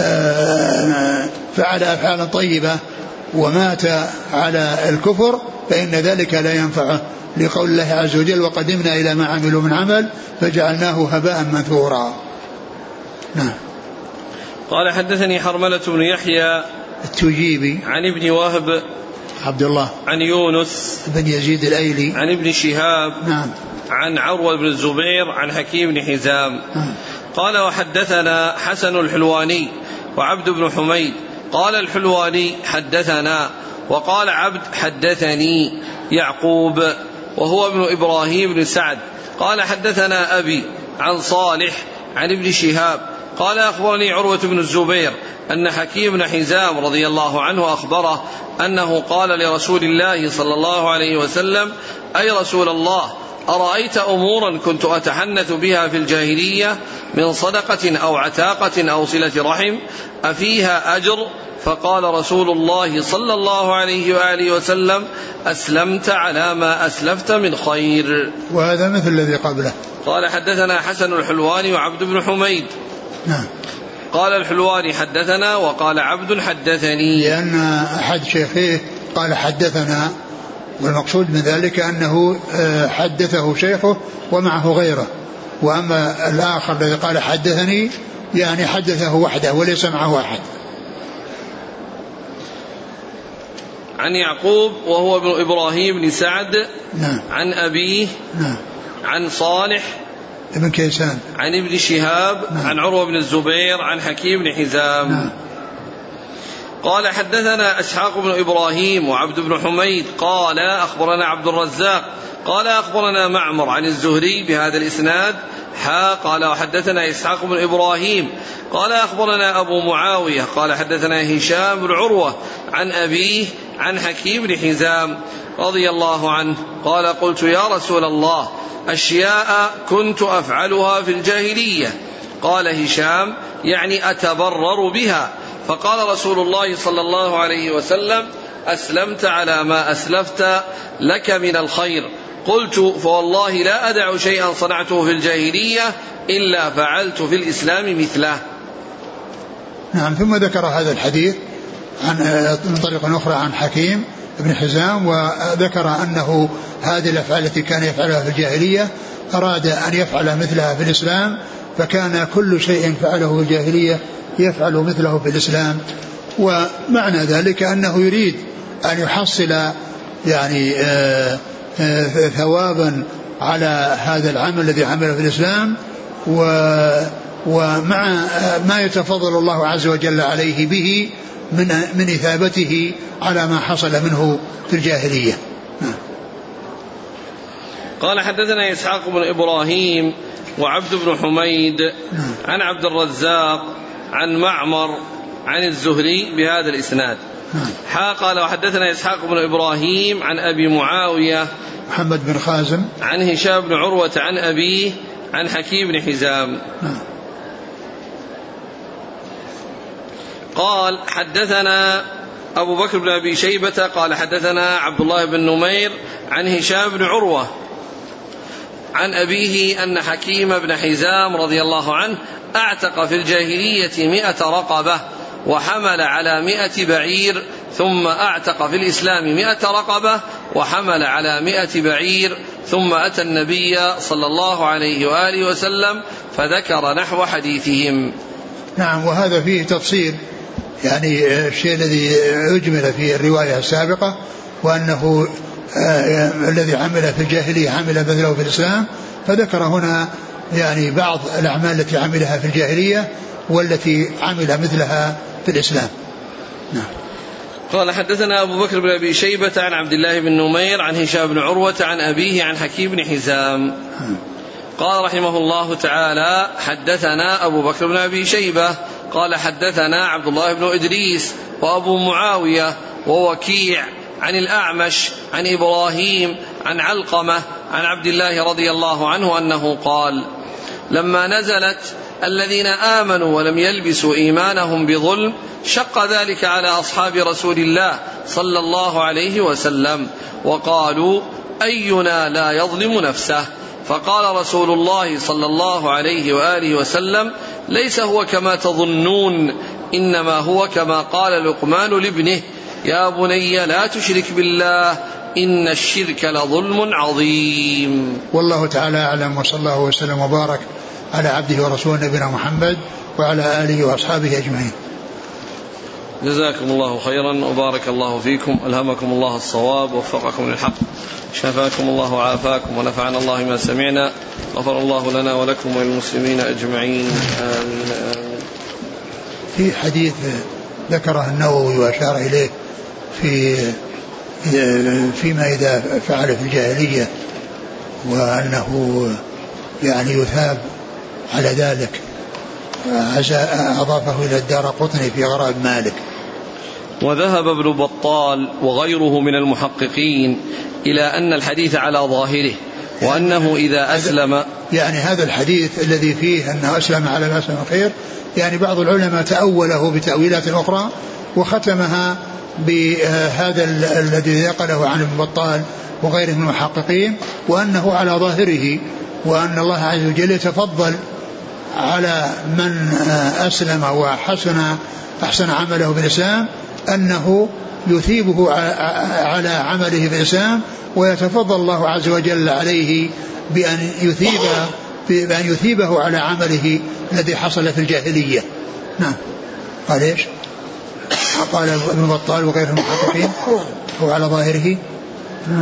S2: فعل أفعالا طيبة ومات على الكفر فإن ذلك لا ينفعه، لقول الله عز وجل وقدمنا إلى ما عملوا من عمل فجعلناه هباء منثورا. نعم.
S1: قال حدثني حرملة بن يحيى
S2: التجيبي
S1: عن ابن وهب
S2: عبد الله
S1: عن يونس
S2: بن يزيد الأيلي
S1: عن ابن شهاب
S2: نعم
S1: عن عروة بن الزبير عن حكيم بن حزام
S2: نعم.
S1: قال وحدثنا حسن الحلواني وعبد بن حميد قال الحلواني حدثنا وقال عبد حدثني يعقوب وهو ابن إبراهيم بن سعد قال حدثنا أبي عن صالح عن ابن شهاب قال أخبرني عروة بن الزبير أن حكيم بن حزام رضي الله عنه أخبره أنه قال لرسول الله صلى الله عليه وسلم أي رسول الله أرأيت أمورا كنت أتحنث بها في الجاهلية من صدقة أو عتاقة أو صلة رحم أفيها أجر؟ فقال رسول الله صلى الله عليه وآله وسلم أسلمت على ما أسلفت من خير.
S2: وهذا مثل الذي قبله.
S1: قال حدثنا حسن الحلواني وعبد بن حميد.
S2: نعم.
S1: قال الحلواني حدثنا وقال عبد حدثني،
S2: لأن أحد شيخيه قال حدثنا، والمقصود من ذلك أنه حدثه شيخه ومعه غيره، وأما الآخر الذي قال حدثني يعني حدثه وحده وليس معه أحد.
S1: عن يعقوب وهو ابن إبراهيم بن سعد
S2: نعم.
S1: عن أبيه
S2: نعم.
S1: عن صالح
S2: ابن كيسان
S1: عن ابن شهاب نعم. عن عروة بن الزبير عن حكيم بن حزام نعم. قال حدثنا إسحاق بن إبراهيم وعبد بن حميد قال أخبرنا عبد الرزاق قال أخبرنا معمر عن الزهري بهذا الإسناد حا قال وحدثنا إسحاق بن إبراهيم قال أخبرنا أبو معاوية قال حدثنا هشام بن عروة عن أبيه عن حكيم بن حزام رضي الله عنه قال قلت يا رسول الله أشياء كنت أفعلها في الجاهلية. قال هشام يعني أتبرر بها. فقال رسول الله صلى الله عليه وسلم أسلمت على ما أسلفت لك من الخير. قلت فوالله لا أدع شيئا صنعته في الجاهلية إلا فعلت في الإسلام مثله.
S2: نعم. ثم ذكر هذا الحديث عن من طريق أخرى عن حكيم بن حزام، وذكر أنه هذه الأفعال التي كان يفعلها في الجاهلية أراد أن يفعل مثلها في الإسلام، فكان كل شيء فعله في الجاهلية يفعل مثله في الإسلام. ومعنى ذلك أنه يريد أن يحصل يعني آآ آآ ثوابا على هذا العمل الذي عمله في الإسلام، ومع ما يتفضل الله عز وجل عليه به من من إثابته على ما حصل منه في الجاهلية.
S1: قال حدثنا إسحاق بن إبراهيم وعبد بن حميد عن عبد الرزاق عن معمر عن الزهري بهذا الإسناد حا قال وحدثنا إسحاق بن إبراهيم عن أبي معاوية
S2: محمد بن خازم
S1: عن هشام بن عروة عن أبيه عن حكيم بن حزام قال حدثنا أبو بكر بن أبي شيبة قال حدثنا عبد الله بن نمير عن هشام بن عروة عن أبيه أن حكيم بن حزام رضي الله عنه أعتق في الجاهلية مئة رقبة وحمل على مئة بعير ثم أعتق في الإسلام مئة رقبة وحمل على مئة بعير ثم أتى النبي صلى الله عليه وآله وسلم فذكر نحو حديثهم.
S2: نعم. وهذا فيه تفصيل يعني الشيء الذي أجمل في الرواية السابقة وأنه آه الذي عمل في الجاهلية عمل مثله في الإسلام، فذكر هنا يعني بعض الأعمال التي عملها في الجاهلية والتي عمل مثلها في الإسلام. نعم.
S1: قال حدثنا أبو بكر بن أبي شيبة عن عبد الله بن نمير عن هشام بن عروة عن أبيه عن حكيم بن حزام قال رحمه الله تعالى حدثنا أبو بكر بن أبي شيبة قال حدثنا عبد الله بن إدريس وأبو معاوية ووكيع عن الأعمش عن إبراهيم عن علقمة عن عبد الله رضي الله عنه أنه قال لما نزلت الذين آمنوا ولم يلبسوا إيمانهم بظلم شق ذلك على أصحاب رسول الله صلى الله عليه وسلم وقالوا أينا لا يظلم نفسه، فقال رسول الله صلى الله عليه وآله وسلم ليس هو كما تظنون إنما هو كما قال لقمان لابنه يا بني لا تشرك بالله إن الشرك لظلم عظيم.
S2: والله تعالى أعلم، وصلى الله وسلم وبارك على عبده ورسوله نبينا محمد وعلى آله وأصحابه أجمعين.
S1: جزاكم الله خيرا وبارك الله فيكم، ألهمكم الله الصواب ووفقكم للحق، شفاكم الله وعافاكم ونفعنا الله ما سمعنا، غفر الله لنا ولكم وللمسلمين أجمعين، آمين آمين.
S2: في حديث ذكره النووي وأشار إليه في فيما إذا فعل في الجاهلية وأنه يعني يثاب على ذلك، أضافه إلى الدارقطني في غرائب مالك.
S1: وذهب ابن بطال وغيره من المحققين إلى أن الحديث على ظاهره وأنه إذا أسلم، يعني
S2: هذا الحديث الذي فيه أنه أسلم على ما أسلم الخير، يعني بعض العلماء تأوله بتأويلات أخرى وختمها بهذا الذي نقله عن ابن بطال وغيره من المحققين، وأنه على ظاهره، وأن الله عز وجل يتفضل على من أسلم وحسن أحسن عمله بالإسلام أنه يثيبه على عمله بالإسلام، ويتفضل الله عز وجل عليه بأن يثيبه, بأن يثيبه على عمله الذي حصل في الجاهلية. نعم. قال إيش؟ قال ابن بطال وغيره المحققين هو على ظاهره. نعم.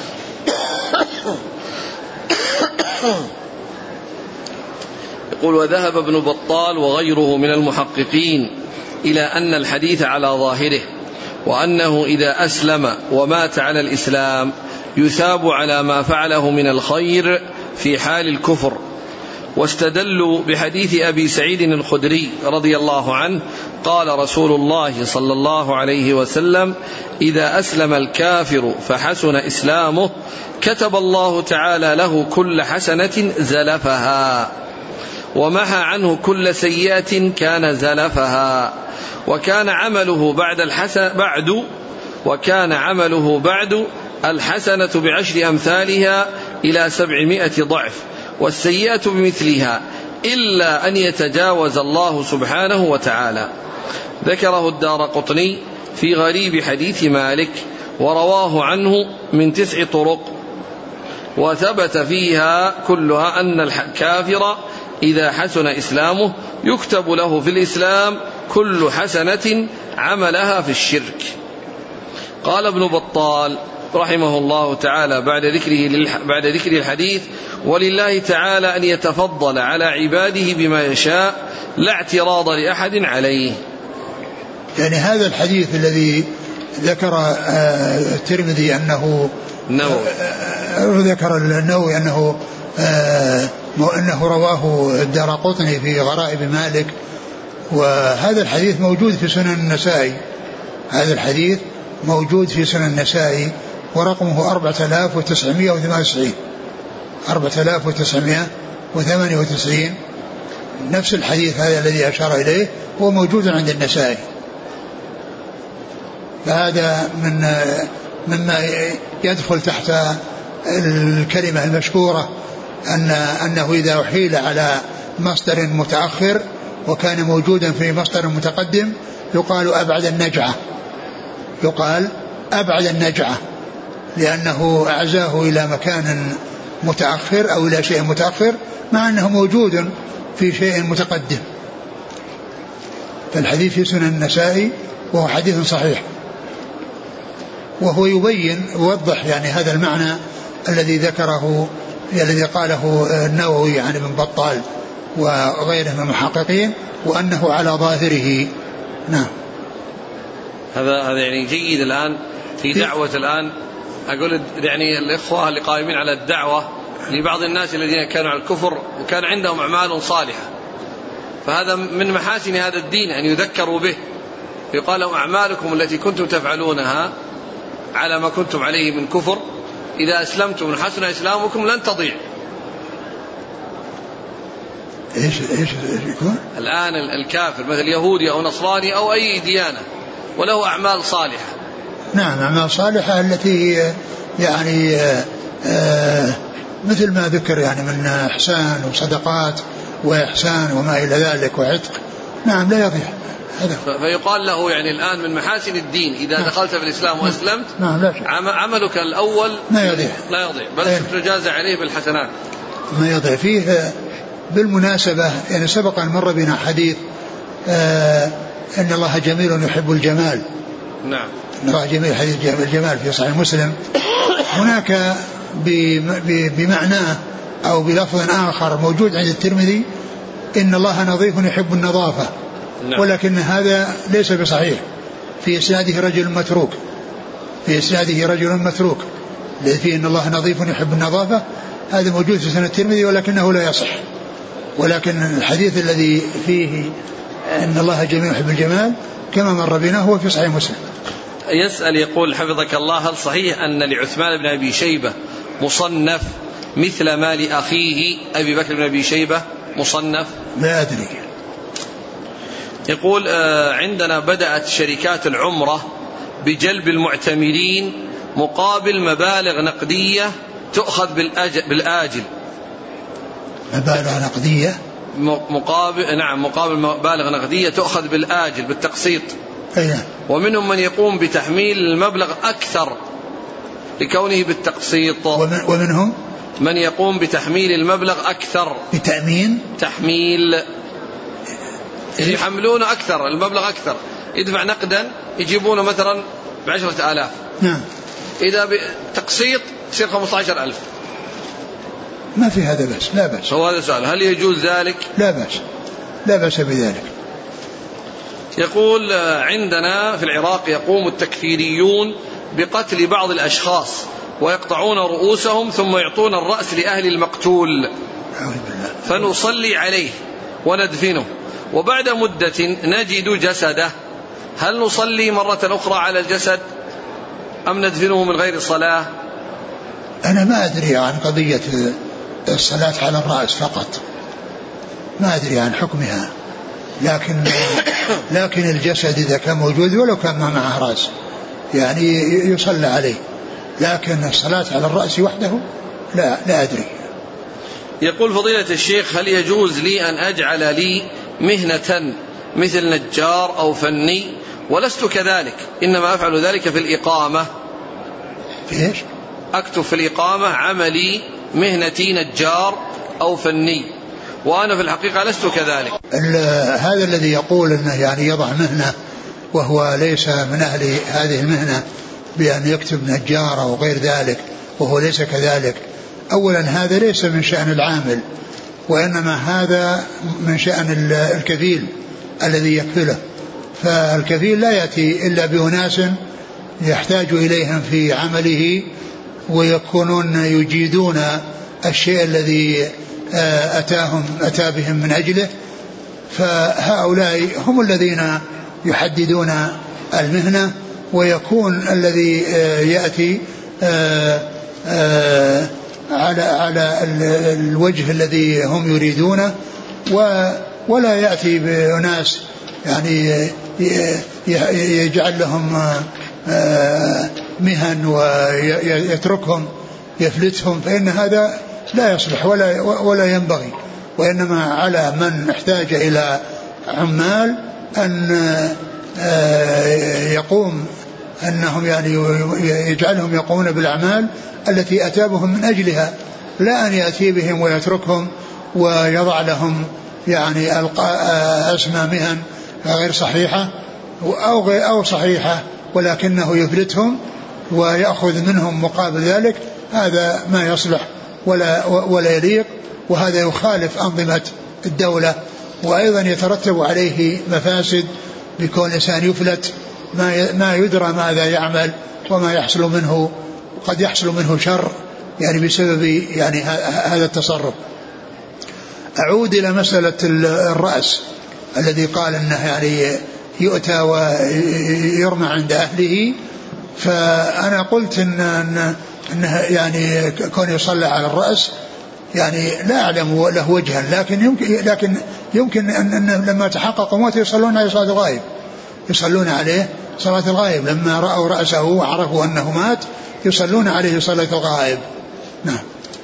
S1: يقول وذهب ابن بطال وغيره من المحققين إلى أن الحديث على ظاهره وأنه إذا أسلم ومات على الإسلام يثاب على ما فعله من الخير في حال الكفر، واستدلوا بحديث أبي سعيد الخدري رضي الله عنه قال رسول الله صلى الله عليه وسلم إذا أسلم الكافر فحسن إسلامه كتب الله تعالى له كل حسنة زلفها ومحى عنه كل سيئة كان زلفها، وكان عمله بعد الحسن بعد وكان عمله بعد الحسنة بعشر أمثالها إلى سبعمائة ضعف والسيئة بمثلها إلا أن يتجاوز الله سبحانه وتعالى. ذكره الدارقطني في غريب حديث مالك ورواه عنه من تسع طرق، وثبت فيها كلها أن الكافر إذا حسن إسلامه يكتب له في الإسلام كل حسنة عملها في الشرك. قال ابن بطال رحمه الله تعالى بعد ذكره بعد ذكر الحديث ولله تعالى أن يتفضل على عباده بما يشاء لا اعتراض لأحد عليه.
S2: يعني هذا الحديث الذي ذكر الترمذي أنه النووي ذكر النووي أنه أنه رواه الدارقطني في غرائب مالك، وهذا الحديث موجود في سنن النسائي، هذا الحديث موجود في سنن النسائي ورقمه أربعة آلاف وتسعمائة وثمانية وتسعين أربعة آلاف وتسعمائة وثمانية وتسعين. نفس الحديث هذا الذي أشار إليه هو موجود عند النسائي. فهذا من مما يدخل تحت الكلمة المشهورة أن أنه إذا أحيل على مصدر متأخر وكان موجودا في مصدر متقدم يقال أبعد النجعة، يقال أبعد النجعة لأنه أعزاه إلى مكان متأخر أو إلى شيء متأخر مع أنه موجود في شيء متقدم. فالحديث في سنن النسائي وهو حديث صحيح، وهو يبين ويوضح يعني هذا المعنى الذي ذكره الذي قاله النووي يعني ابن بطال وغيره من المحققين، وأنه على ظاهره. نعم.
S1: هذا هذا يعني جيد. الآن في دعوة الآن أقول يعني الإخوة اللي قائمين على الدعوة لبعض الناس الذين كانوا على الكفر وكان عندهم أعمال صالحة، فهذا من محاسن هذا الدين أن يذكروا به، يقال لهم أعمالكم التي كنتم تفعلونها على ما كنتم عليه من كفر إذا أسلمتم حسن إسلامكم لن تضيع.
S2: إيش إيش يكون؟
S1: الآن الكافر مثل يهودي أو نصراني أو أي ديانة وله أعمال صالحة.
S2: نعم، أعمال صالحة التي يعني آه مثل ما ذكر يعني من إحسان وصدقات وإحسان وما إلى ذلك وعتق، نعم لا يضيع هذا.
S1: فيقال له يعني الآن من محاسن الدين إذا نعم. دخلت في الإسلام وأسلمت
S2: نعم لا
S1: عملك الأول
S2: لا يضيع
S1: لا يضيع بل تجازى عليه بالحسنات
S2: ما يضيع فيه. بالمناسبة يعني سبق أن مر بنا حديث آه إن الله جميل يحب الجمال.
S1: نعم.
S2: إن الله جميل، حديث الجمال في صحيح مسلم. هناك بمعناه أو بلفظ آخر موجود عند الترمذي إن الله نظيف يحب النظافة. نعم. ولكن هذا ليس بصحيح، في إسناده رجل متروك، في إسناده رجل متروك فيه إن الله نظيف يحب النظافة، هذا موجود في سنة الترمذي ولكنه لا يصح. ولكن الحديث الذي فيه أن الله جميل يحب الجمال كما مر بنا هو في صحيح مسلم.
S1: يسأل يقول حفظك الله: هل صحيح أن لعثمان بن أبي شيبة مصنف مثل ما لأخيه أبي بكر بن أبي شيبة مصنف؟
S2: لا أدري.
S1: يقول عندنا بدأت شركات العمرة بجلب المعتمرين مقابل مبالغ نقدية تؤخذ بالآجل.
S2: مبالغ نقدية
S1: مقابل نعم مقابل مبالغ نقدية تؤخذ بالآجل بالتقسيط.
S2: أيه.
S1: ومنهم من يقوم بتحميل المبلغ أكثر لكونه بالتقسيط.
S2: ومن ومنهم
S1: من يقوم بتحميل المبلغ أكثر
S2: بتأمين
S1: تحميل يحملون أكثر المبلغ أكثر، يدفع نقدا يجيبونه مثلا بعشرة آلاف.
S2: نعم.
S1: إذا بتقسيط يصير خمسة عشر ألف.
S2: ما في هذا بس لا بأس.
S1: هو هذا سؤال: هل يجوز ذلك؟
S2: لا بأس لا بأس بذلك.
S1: يقول عندنا في العراق يقوم التكفيريون بقتل بعض الأشخاص ويقطعون رؤوسهم ثم يعطون الرأس لأهل المقتول فنصلي عليه وندفنه، وبعد مدة نجد جسده، هل نصلي مرة أخرى على الجسد أم ندفنه من غير صلاة؟
S2: أنا ما أدري عن قضية الصلاة على الرأس فقط، ما أدري عن حكمها، لكن لكن الجسد إذا كان موجود ولو كان ما معه رأس يعني يصلى عليه، لكن الصلاة على الرأس وحده لا لا أدري.
S1: يقول فضيلة الشيخ: هل يجوز لي أن أجعل لي مهنة مثل نجار أو فني؟ ولست كذلك، إنما أفعل ذلك في الإقامة.
S2: في إيش؟
S1: أكتب في الإقامة عملي مهنتي نجار أو فني، وأنا في الحقيقة لست كذلك.
S2: هذا الذي يقول أنه يعني يضع مهنة وهو ليس من أهل هذه المهنة بأن يكتب نجار أو غير ذلك وهو ليس كذلك، أولا هذا ليس من شأن العامل، وإنما هذا من شأن الكفيل الذي يكفله، فالكفيل لا يأتي إلا بأناس يحتاج إليهم في عمله ويكونون يجيدون الشيء الذي أتاهم أتى بهم من أجله، فهؤلاء هم الذين يحددون المهنة، ويكون الذي يأتي على على الوجه الذي هم يريدونه، ولا يأتي بأناس يعني يجعل لهم مهن ويتركهم يفلتهم، فإن هذا لا يصلح ولا ولا ينبغي، وإنما على من احتاج إلى عمال أن يقوم أنهم يعني يجعلهم يقومون بالأعمال التي أتى بهم من أجلها، لا أن يأتي بهم ويتركهم ويضع لهم يعني أسمى مهن غير صحيحة أو غير أو صحيحة ولكنه يفلتهم ويأخذ منهم مقابل ذلك. هذا ما يصلح ولا ولا يليق، وهذا يخالف أنظمة الدولة، وأيضا يترتب عليه مفاسد بكون الإنسان يفلت ما ما يدرى ماذا يعمل وما يحصل منه، قد يحصل منه شر يعني بسبب يعني هذا التصرف. أعود إلى مسألة الرأس الذي قال أنه يعني يؤتى ويرمى عند أهله، فأنا قلت إن أنه يعني كون يصلى على الرأس يعني لا أعلم له وجها، لكن يمكن لكن يمكن أن لما تحقق موته يصلون عليه صلاة الغائب، يصلون عليه صلاة الغائب لما رأوا رأسه وعرفوا أنه مات يصلون عليه صلاة الغائب. نعم.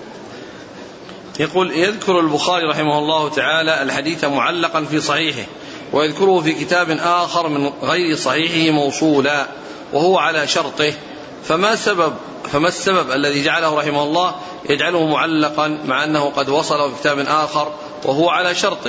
S1: يقول يذكر البخاري رحمه الله تعالى الحديث معلقا في صحيحه، ويذكره في كتاب آخر من غير صحيحه موصولا وهو على شرطه، فما سبب فما السبب الذي جعله رحمه الله يجعله معلقا مع أنه قد وصله في كتاب آخر وهو على شرطه؟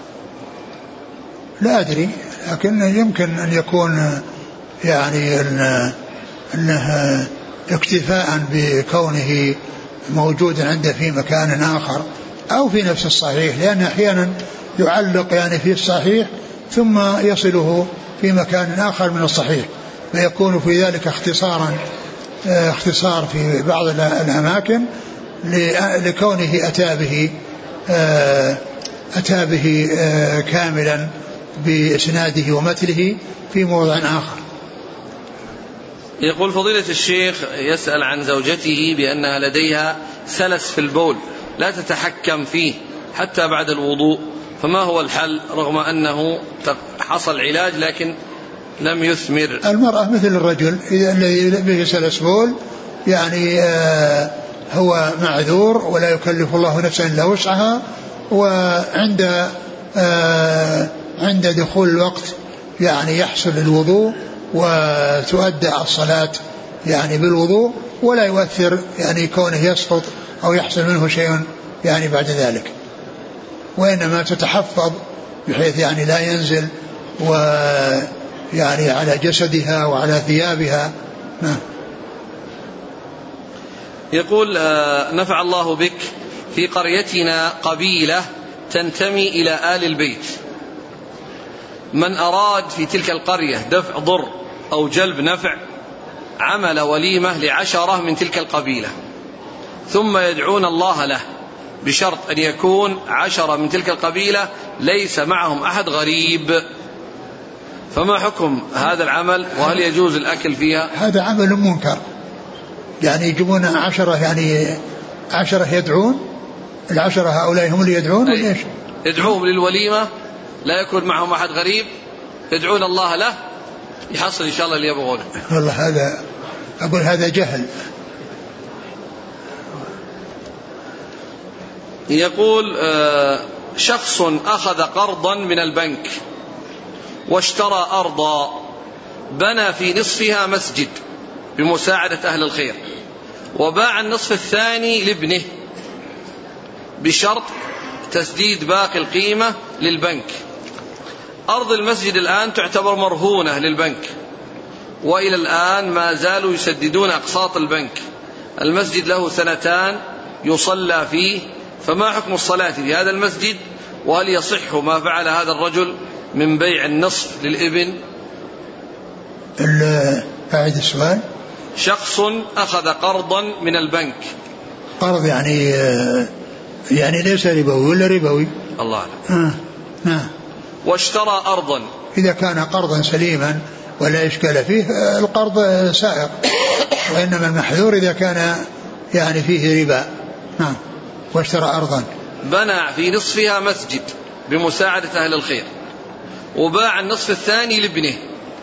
S2: لا أدري، لكن يمكن أن يكون يعني أنه اكتفاء بكونه موجود عنده في مكان آخر أو في نفس الصحيح، لأن أحيانا يعلق يعني في الصحيح ثم يصله في مكان آخر من الصحيح، فيكون في ذلك اختصارا اختصار في بعض الأماكن لكونه أتى به أتى به كاملا بإسناده ومتله في موضع آخر.
S1: يقول فضيلة الشيخ يسأل عن زوجته بأنها لديها سلس في البول لا تتحكم فيه حتى بعد الوضوء، فما هو الحل رغم أنه حصل علاج لكن لم يثمر؟
S2: المرأة مثل الرجل الذي به سلس بول يعني آه هو معذور ولا يكلف الله نفسا إلا وسعها، وعند آه عند دخول الوقت يعني يحصل الوضوء وتؤدى الصلاة يعني بالوضوء، ولا يؤثر يعني كونه يسقط أو يحصل منه شيء يعني بعد ذلك، وإنما تتحفظ بحيث يعني لا ينزل ويعني على جسدها وعلى ثيابها. نعم.
S1: يقول نفع الله بك، في قريتنا قبيلة تنتمي إلى آل البيت، من أراد في تلك القرية دفع ضر أو جلب نفع عمل وليمة لعشرة من تلك القبيلة ثم يدعون الله له بشرط أن يكون عشرة من تلك القبيلة ليس معهم أحد غريب، فما حكم هذا العمل وهل يجوز الأكل فيها؟
S2: هذا عمل منكر، يعني يجيبون عشرة يعني عشرة يدعون، العشرة هؤلاء هم اللي يدعون ولا إيش؟
S1: يدعوهم للوليمة لا يكون معهم أحد غريب، يدعون الله له يحصل إن شاء الله اللي يبغونه.
S2: والله هذا أقول هذا جهل.
S1: يقول شخص أخذ قرضا من البنك واشترى أرضا بنى في نصفها مسجد بمساعدة أهل الخير، وباع النصف الثاني لابنه بشرط تسديد باقي القيمة للبنك. أرض المسجد الآن تعتبر مرهونة للبنك، وإلى الآن ما زالوا يسددون أقساط البنك. المسجد له سنتان يصلى فيه، فما حكم الصلاة في هذا المسجد؟ وهل يصح ما فعل هذا الرجل من بيع النصف للابن؟
S2: أعيد السؤال.
S1: شخص أخذ قرضا من البنك.
S2: قرض يعني يعني ليس ربوي ولا ربوي؟
S1: الله أعلم.
S2: آه. نعم.
S1: واشترى أرضا.
S2: إذا كان قرضا سليما ولا إشكال فيه القرض سائق، وإنما المحذور إذا كان يعني فيه ربا. نعم. واشترى أرضا
S1: بنى في نصفها مسجد بمساعدة أهل الخير، وباع النصف الثاني لابنه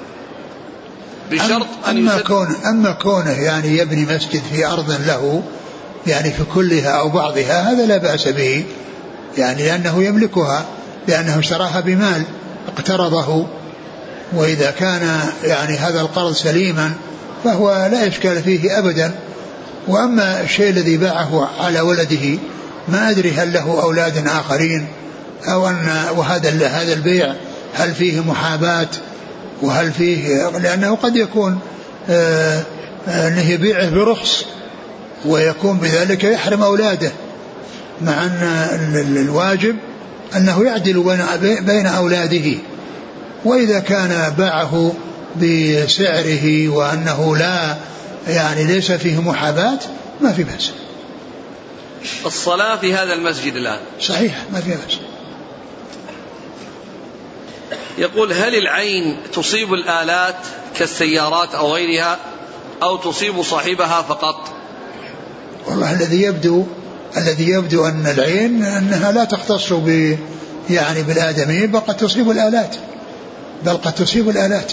S1: بشرط أن
S2: أما
S1: يسد.
S2: كونه أما كونه يعني يبني مسجد في أرض له يعني في كلها أو بعضها، هذا لا بأس به، يعني لأنه يملكها، لأنه اشتراها بمال اقترضه، وإذا كان يعني هذا القرض سليما فهو لا إشكال فيه أبدا. وأما الشيء الذي باعه على ولده ما أدري هل له أولاد آخرين أو أن وهذا هذا البيع هل فيه محاباة وهل فيه، لأنه قد يكون آه أنه يبيعه برخص ويكون بذلك يحرم أولاده، مع أن الواجب أنه يعدل بين أولاده. وإذا كان باعه بسعره وأنه لا يعني ليس فيه محاباة ما في بأس.
S1: الصلاة في هذا المسجد الآن
S2: صحيح ما في بأس.
S1: يقول هل العين تصيب الآلات كالسيارات أو غيرها أو تصيب صاحبها فقط؟
S2: والله الذي يبدو الذي يبدو أن العين أنها لا تختص ب يعني بالآدمين، بل قد تصيب الآلات بل قد تصيب الآلات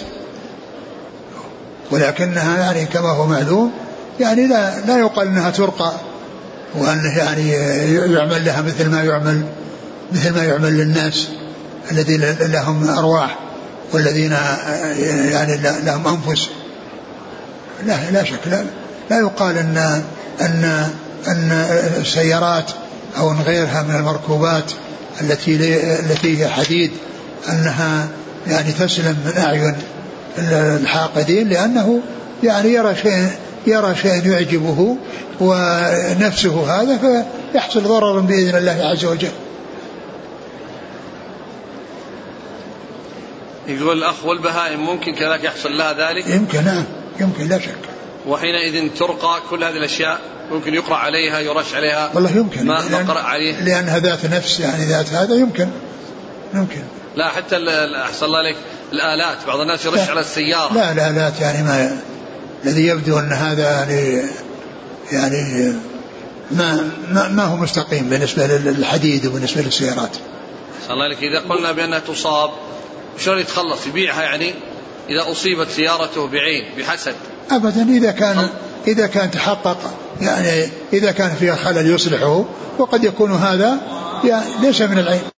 S2: ولكنها يعني كما هو معلوم يعني لا لا يقال أنها ترقى وأنه يعني يعمل لها مثل ما يعمل مثل ما يعمل للناس الذين لهم أرواح والذين يعني لهم أنفس. لا لا شك لا, لا يقال أن أن أن السيارات أو أن غيرها من المركوبات التي التي هي حديد أنها يعني تسلم من أعين الحاقدين، لأنه يعني يرى شيء يرى شيء يعجبه ونفسه هذا فيحصل ضرر بإذن الله عز وجل.
S1: يقول الأخ والبهائم ممكن كذلك يحصل لها ذلك؟
S2: يمكن نعم يمكن لا شك.
S1: وحينئذ ترقى كل هذه الأشياء ممكن يقرأ عليها يرش عليها؟
S2: والله يمكن
S1: ما نقرأ عليه
S2: لأنها ذات نفس يعني ذات هذا يمكن يمكن
S1: لا حتى أحسن الله عليك الآلات بعض الناس يرش على السيارة.
S2: لا لا لا يعني ما الذي يبدو أن هذا يعني يعني ما ما, ما هو مستقيم بالنسبة للحديد وبالنسبة للسيارات.
S1: أحسن الله عليك إذا قلنا بأنها تصاب شلون يتخلص يبيعها يعني إذا أصيبت سيارته بعين بحسد؟
S2: أبدا إذا كان إذا كان تحقق يعني إذا كان فيها خلل يصلحه، وقد يكون هذا يعني ليس من العين.